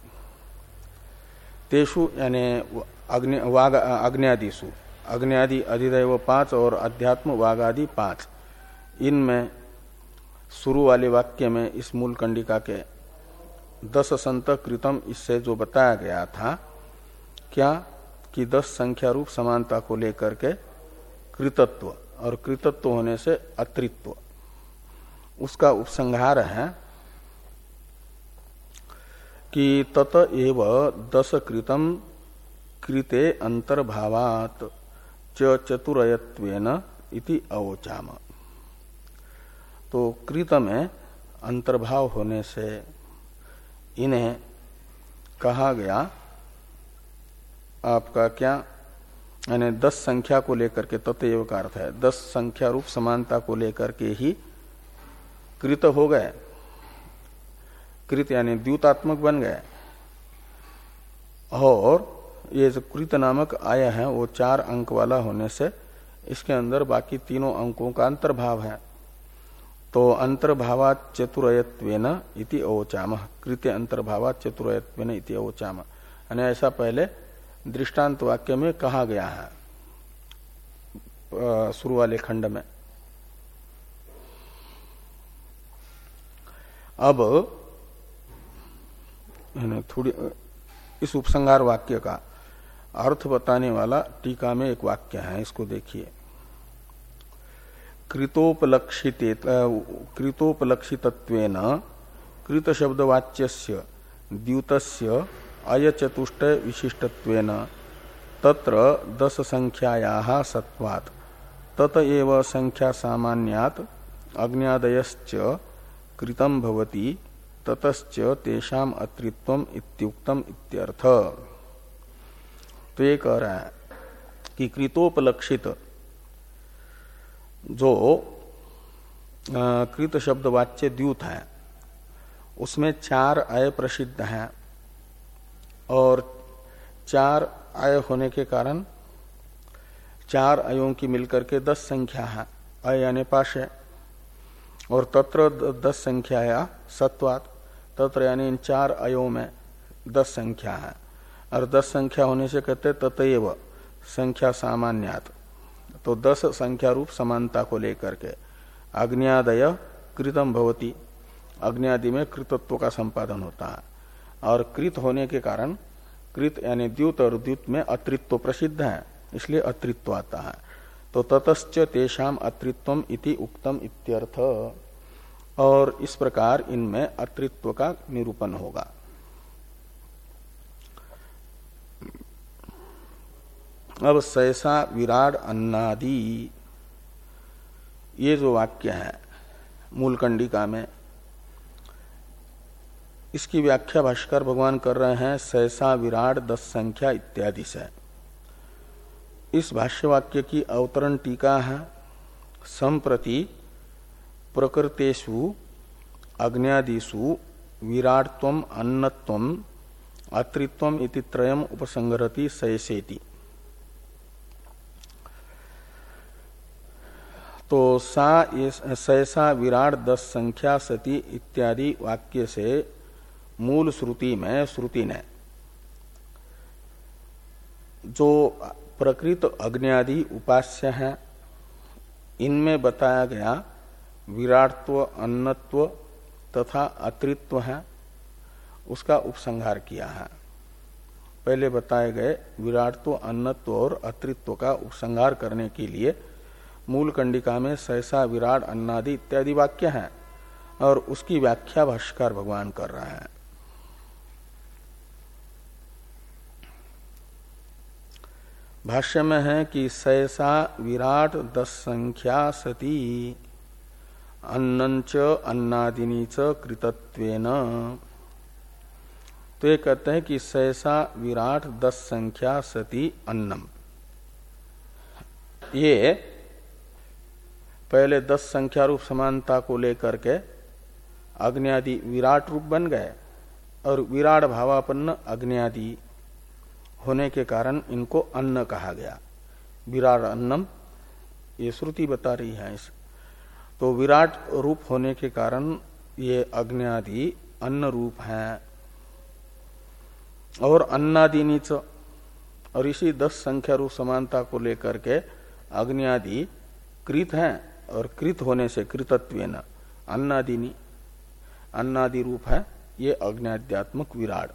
तेषु यानी अग्न्यादिषु, अग्न्यादि अधिदैव पांच और अध्यात्म वागादि पांच, इनमें शुरू वाले वाक्य में इस मूल कंडिका के दस संत कृतम इससे जो बताया गया था क्या कि दस संख्या रूप समानता को लेकर के कृतत्व और कृतत्व होने से अतृत्व, उसका उपसंहार है कि तत एव दस कृतम कृते अंतर्भावात् च चतुरयत्वेन इति अवोचाम। तो कृत में अंतर्भाव होने से इन्हें कहा गया आपका क्या, यानी दस संख्या को लेकर के, ततएव का अर्थ है दस संख्या रूप समानता को लेकर के ही कृत हो गए। कृत यानी द्यूतात्मक बन गए। और ये जो कृत नामक आया है वो चार अंक वाला होने से इसके अंदर बाकी तीनों अंकों का अंतर्भाव है। तो अंतर्भावात चतुरयत्वेन इति अवोचाम, कृत्य अंतर्भावात चतुरयत्वेन इति अवोचाम, यानी ऐसा पहले दृष्टांत वाक्य में कहा गया है शुरू वाले खंड में। अब थोड़ी इस उपसंहार वाक्य का अर्थ बताने वाला टीका में एक वाक्य है, इसको देखिए। कृतोपलक्षित कृतोपलक्षितत्वेन कृत शब्दवाच्यस्य द्यूतस्य अयचतुष्ट विशिष्टत्वेन तत्र दश संख्यायाः सत्वात् तत एव संख्या सामान्यात् अज्ञादयश्च कृतं भवति ततश्च तेषाम अत्रित्वम इत्युक्तम इत्यर्थ। तो ये कह रहा है कि कृतोपलक्षित जो कृत शब्द वाच्य द्यूत है उसमें चार अय प्रसिद्ध हैं और चार अय होने के कारण चार अयों की मिलकर के दस संख्या है, अय यानी पाशे, और तत्र दस संख्या या सत्वात, तत्र यानी इन चार अयों में दस संख्या है, और दस संख्या होने से कहते ततएव संख्या सामान्यात, तो दस संख्या रूप समानता को लेकर के अग्न्यादय कृतम भवति, अग्न्यादि में कृतत्व का संपादन होता है, और कृत होने के कारण कृत यानी द्युत और द्युत में अत्रित्व प्रसिद्ध है, इसलिए अत्रित्व आता है। तो ततश्च तेषाम अत्रित्वम इति उक्तम इत्यर्थ, और इस प्रकार इनमें अत्रित्व का निरूपण होगा। अब सहसा विराड अन्नादि, ये जो वाक्य है मूल कंडिका में, इसकी व्याख्या भाष्कर भगवान कर रहे हैं सहसा विराड दस संख्या इत्यादि से। इस भाष्य वाक्य की अवतरण टीका है संप्रति प्रकृतेषु अग्न्यादिषु विराट्त्वम अन्नत्वम अत्रित्वम इति त्रयम उपसंहरति सैसेति। तो सा सहसा विराट दस संख्या सती इत्यादि वाक्य से मूल श्रुति में श्रुति ने जो प्रकृत अग्न्यादि उपास्य है इनमें बताया गया विराटत्व अन्नत्व तथा अत्रित्व है, उसका उपसंहार किया है। पहले बताए गए विराटत्व अन्नत्व और अत्रित्व का उपसंहार करने के लिए मूल कंडिका में सहसा विराट अन्नादि इत्यादि वाक्य हैं, और उसकी व्याख्या भाष्यकार भगवान कर रहे हैं। भाष्य में है कि सहसा विराट दस संख्या सती अन्नंच अन्नादिनीच कृतत्वेन। तो ये कहते हैं कि सहसा विराट दस संख्या सती अन्नम, ये पहले दस संख्या रूप समानता को लेकर के अग्न्यादि विराट रूप बन गए, और विराट भावापन्न अग्न्यादि होने के कारण इनको अन्न कहा गया। विराट अन्नम ये श्रुति बता रही है। इस तो विराट रूप होने के कारण ये अग्न्यादि अन्न रूप हैं, और अन्नादिनीच, और इसी दस संख्या रूप समानता को लेकर के अग्न्यादि कृत हैं, और कृत होने से कृतत्वेन अन्नादिनी, अन्नादि रूप है ये अग्न्याद्यात्मक विराट।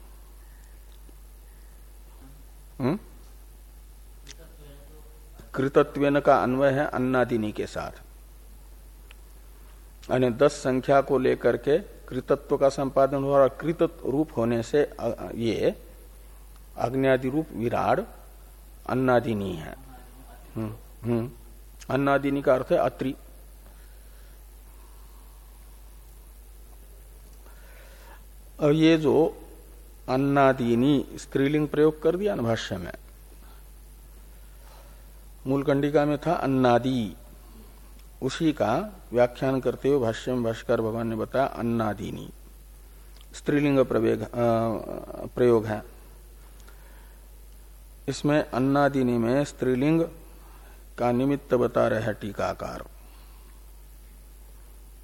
हम्म कृतत्वेन का अन्वय है अन्नादिनी के साथ, यानी दस संख्या को लेकर के कृतत्व का संपादन हुआ, और कृत रूप होने से ये अग्न्यादि रूप विराट अन्नादिनी है। हम्म हम्म अन्नादिनी का अर्थ है अत्रि। और ये जो अन्नादिनी स्त्रीलिंग प्रयोग कर दिया ना भाष्य में, मूल कंडिका में था अन्नादि, उसी का व्याख्यान करते हुए भाष्य में भाष्कर भगवान ने बताया अन्नादिनी स्त्रीलिंग प्रयोग है। इसमें अन्नादिनी में स्त्रीलिंग का निमित्त बता रहे हैं टीकाकार।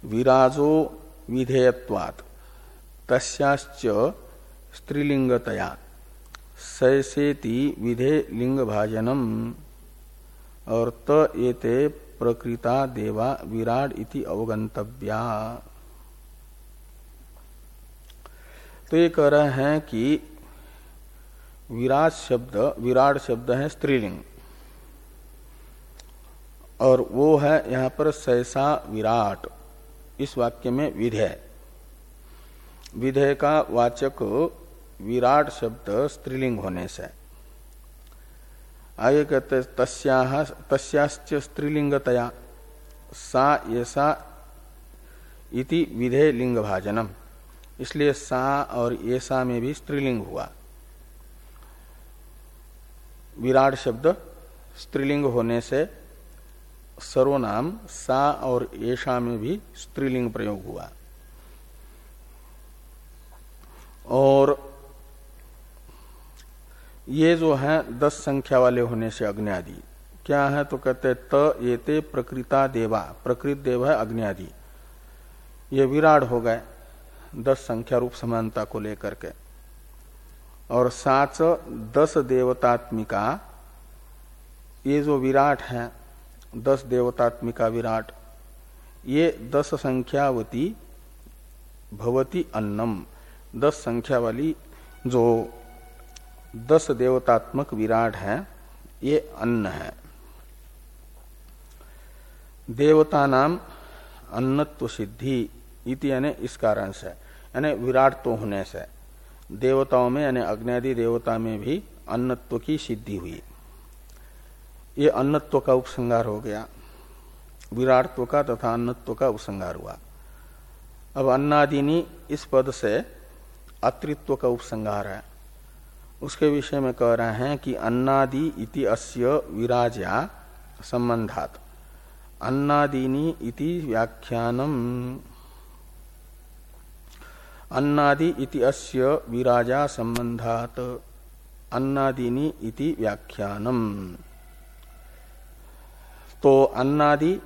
विराजो विधेयत्वात् तस्याश्च स्त्रीलिंगतया सैसेति विधे लिंग भाजनम और त एते प्रकृता देवा विराट इति अवगंतव्या। तो ये कह रहे हैं कि विराट शब्द विराट शब्द है स्त्रीलिंग और वो है यहां पर सहसा विराट इस वाक्य में विधेय। विधेय का वाचक विराट शब्द स्त्रीलिंग होने से आगे कहते तस्याह तस्याश्च स्त्रीलिंगतया सा ऐसा इति विधेय लिंग भाजनम, इसलिए सा और ऐसा में भी स्त्रीलिंग हुआ। विराट शब्द स्त्रीलिंग होने से सर्वनाम सा और ऐसा में भी स्त्रीलिंग प्रयोग हुआ। और ये जो है दस संख्या वाले होने से अग्नि क्या है तो कहते त एते प्रकृता देवा, प्रकृत देव है अग्नि, ये विराट हो गए दस संख्या रूप समानता को लेकर के। और साच दस देवतात्मिका, ये जो विराट है दस देवतात्मिका विराट, ये दस संख्यावती भवती अन्नम, दस संख्या वाली जो दस देवतात्मक विराट है ये अन्न है। देवता नाम अन्नत्व सिद्धि इति यानी इस कारण से, यानी विराट तो होने से देवताओं में यानी अग्नि देवता में भी अन्नत्व की सिद्धि हुई। ये अन्नत्व का उपसंहार हो गया, विराटत्व का तथा अन्नत्व का उपसंहार हुआ। अब अन्नादिनी इस पद से अत्रित्व का उपसंहार है, उसके विषय में कह रहे हैं कि अन्नादि इति अस्य विराज्या संबंधात, अन्नादीनि इति व्याख्यानम, अन्नादि इति अस्य विराजा संबंधात अन्नादीनि इति व्याख्यानम। तो अन्नादि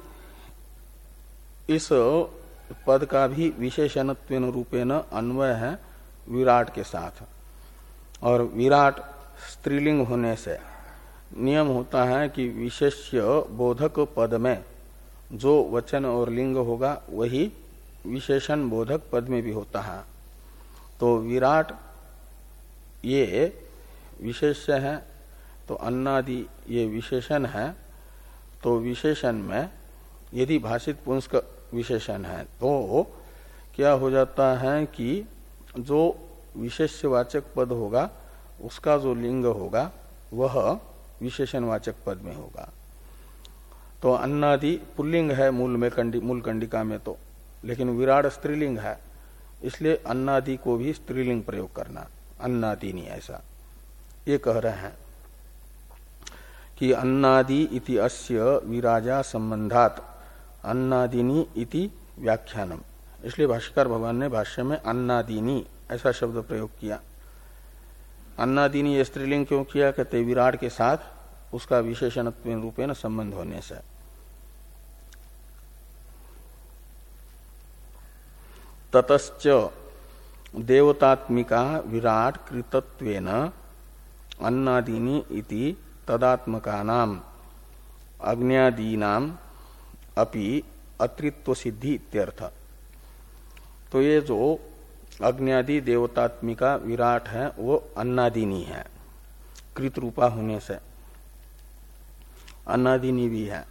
इस पद का भी विशेषणत्वेन रूपेण अन्वय है विराट के साथ। और विराट स्त्रीलिंग होने से नियम होता है कि विशेष्य बोधक पद में जो वचन और लिंग होगा वही विशेषण बोधक पद में भी होता है। तो विराट ये विशेष्य है, तो अन्नादि ये विशेषण है। तो विशेषण में यदि भाषित पुंस्क विशेषण है तो क्या हो जाता है कि जो विशेष्यवाचक पद होगा उसका जो लिंग होगा वह विशेषणवाचक पद में होगा। तो अन्नादि पुल्लिंग है मूल में कंडी, मूल कंडिका में तो, लेकिन विराट स्त्रीलिंग है, इसलिए अन्नादि को भी स्त्रीलिंग प्रयोग करना, अन्नादि नहीं ऐसा ये कह रहे हैं कि अन्नादि इति अस्य विराजा संबंधात अन्नादिनी इति व्याख्यानम। इसलिए भाष्यकार भगवान ने भाष्य में अन्नादिनी ऐसा शब्द प्रयोग किया। अन्नादिनी ये स्त्रीलिंग क्यों किया, कहते विराट के साथ उसका विशेषणत्व रूपेण संबंध होने से। ततश्च देवतात्मिका विराट कृतत्वेन अन्नादिनी इति तदात्मकानाम अग्न्यादीनाम अपि अत्रित्व सिद्धि इत्यर्थ। तो ये जो अग्न्यादि देवतात्मिका विराट है वो अन्नादिनी है, कृत रूपा होने से अन्नादिनी भी है।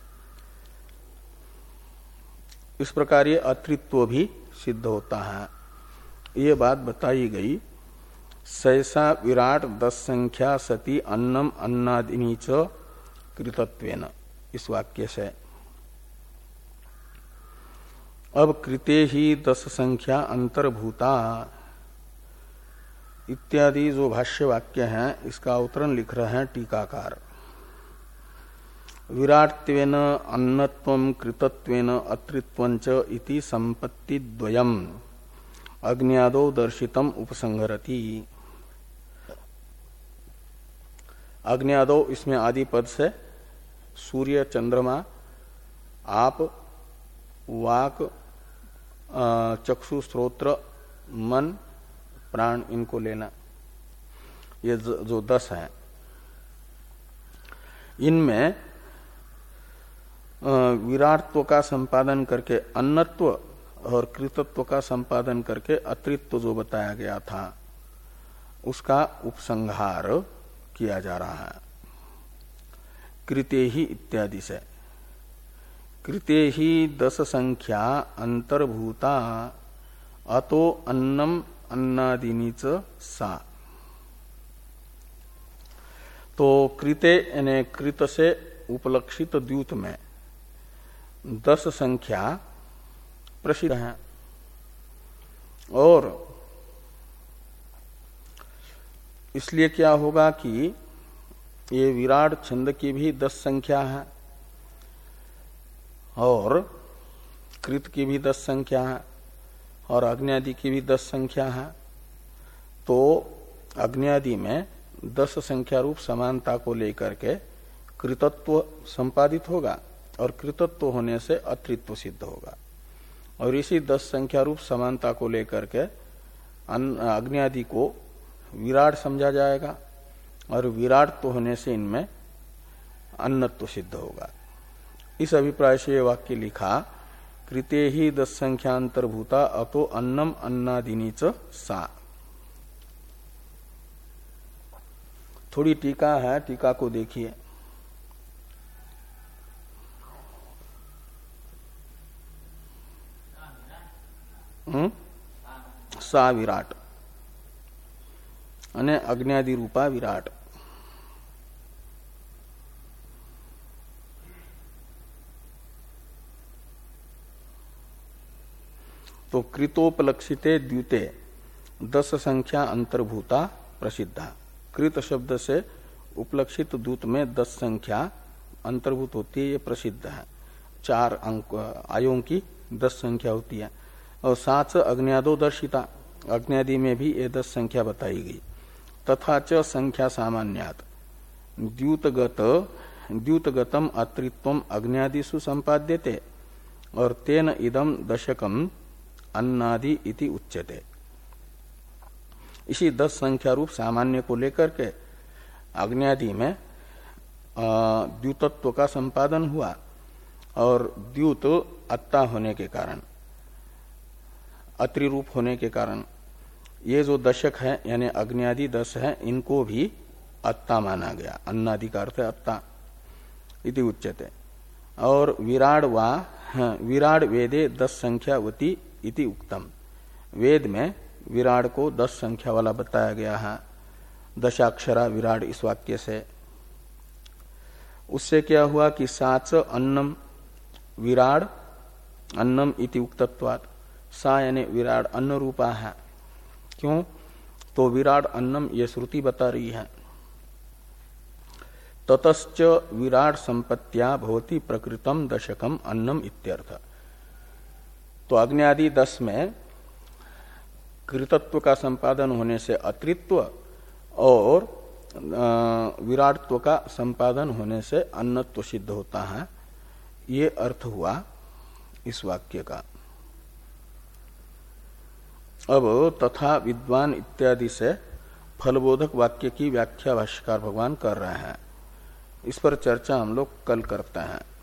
इस प्रकार ये अत्रित्व भी सिद्ध होता है। ये बात बताई गई। सहसा विराट दस संख्या सती अन्नम अन्नादिनी च कृतत्वेन, इस वाक्य से। अब कृते ही दस संख्या अंतर्भूता इत्यादि जो भाष्य वाक्य हैं इसका अवतरण लिख रहे हैं टीकाकार। विराट्त्वेन अन्नत्वं कृतत्वेन अत्रित्वंच इति संपत्ति द्वयम् अग्न्यादो दर्शितम उपसंहरति। अग्न्यादो इसमें आदि पद से सूर्य, चंद्रमा, आप, वाक चक्षु श्रोत्र मन प्राण इनको लेना, ये जो दस है इनमें विराटत्व का संपादन करके अन्नत्व और कृतत्व का संपादन करके अतृत्व जो बताया गया था उसका उपसंहार किया जा रहा है कृते ही इत्यादि से। कृते ही दस संख्या अंतर्भूता अतो अन्नम अन्नादिनीच सा। तो कृते यानी कृत से उपलक्षित द्यूत में दस संख्या प्रसिद्ध है और इसलिए क्या होगा कि ये विराट छंद की भी दस संख्या है और कृत की भी दस संख्या है और अग्न्यादि की भी दस संख्या है। तो अग्न्यादि में दस संख्या रूप समानता को लेकर के कृतत्व संपादित होगा और कृतत्व होने से अतृत्व सिद्ध होगा और इसी दस संख्या रूप समानता को लेकर के अग्न्यादि को विराट समझा जाएगा और विराट तो होने से इनमें अन्नत्व सिद्ध होगा। इस अभिप्राय से ये वाक्य लिखा कृते ही दस संख्यांतर्भूता अतो अन्नम अन्नादिनीच सा। थोड़ी टीका है, टीका को देखिए। हम्म सा विराट अने अग्न्यादि रूपा विराट। तो कृतोपलक्षिते द्यूते दस संख्या अंतर्भूता प्रसिद्धा। कृत शब्द से उपलक्षित दूत में दस संख्या अंतर्भूत होती है, ये प्रसिद्ध है। चार अंक आयों की दस संख्या होती है और सात अग्न्यादो दर्शिता, अग्न्यादि में भी ये दस संख्या बताई गई। तथा च संख्या सामान्यात द्यूतगत द्यूतगतम अत्रित्वम अग्न्यादिषु संपाद्यते और तेन इदम दशकम अन्नादि इति उच्यते। इसी दस संख्या रूप सामान्य को लेकर के अग्न्यादि में द्यूतत्व का संपादन हुआ और द्यूत अत्ता होने के कारण, अत्रिरूप होने के कारण ये जो दशक है यानी अग्न्यादि दस है इनको भी अत्ता माना गया। अन्नादि का अर्थ है अत्ता इति उच्यते। और विराड वा विराड वेदे दस संख्यावती इति उक्तम। वेद में विराड को दस संख्या वाला बताया गया है, दशाक्षरा विराड इस वाक्य से। उससे क्या हुआ कि साच अन्नम विराड अन्नम इति उक्तत्वात्। सा यानी विराड अन्न रूपा है। क्यों? तो विराड अन्नम ये श्रुति बता रही है। ततश्च विराट संपत्त्या भवति प्रकृतम दशकम अन्नम इत्यर्थ। तो अग्न्यादि दस में कृतत्व का संपादन होने से अतृत्व और विराटत्व का संपादन होने से अन्नत्व सिद्ध होता है। ये अर्थ हुआ इस वाक्य का। अब तथा विद्वान इत्यादि से फलबोधक वाक्य की व्याख्या भाष्यकार भगवान कर रहे हैं। इस पर चर्चा हम लोग कल करते हैं।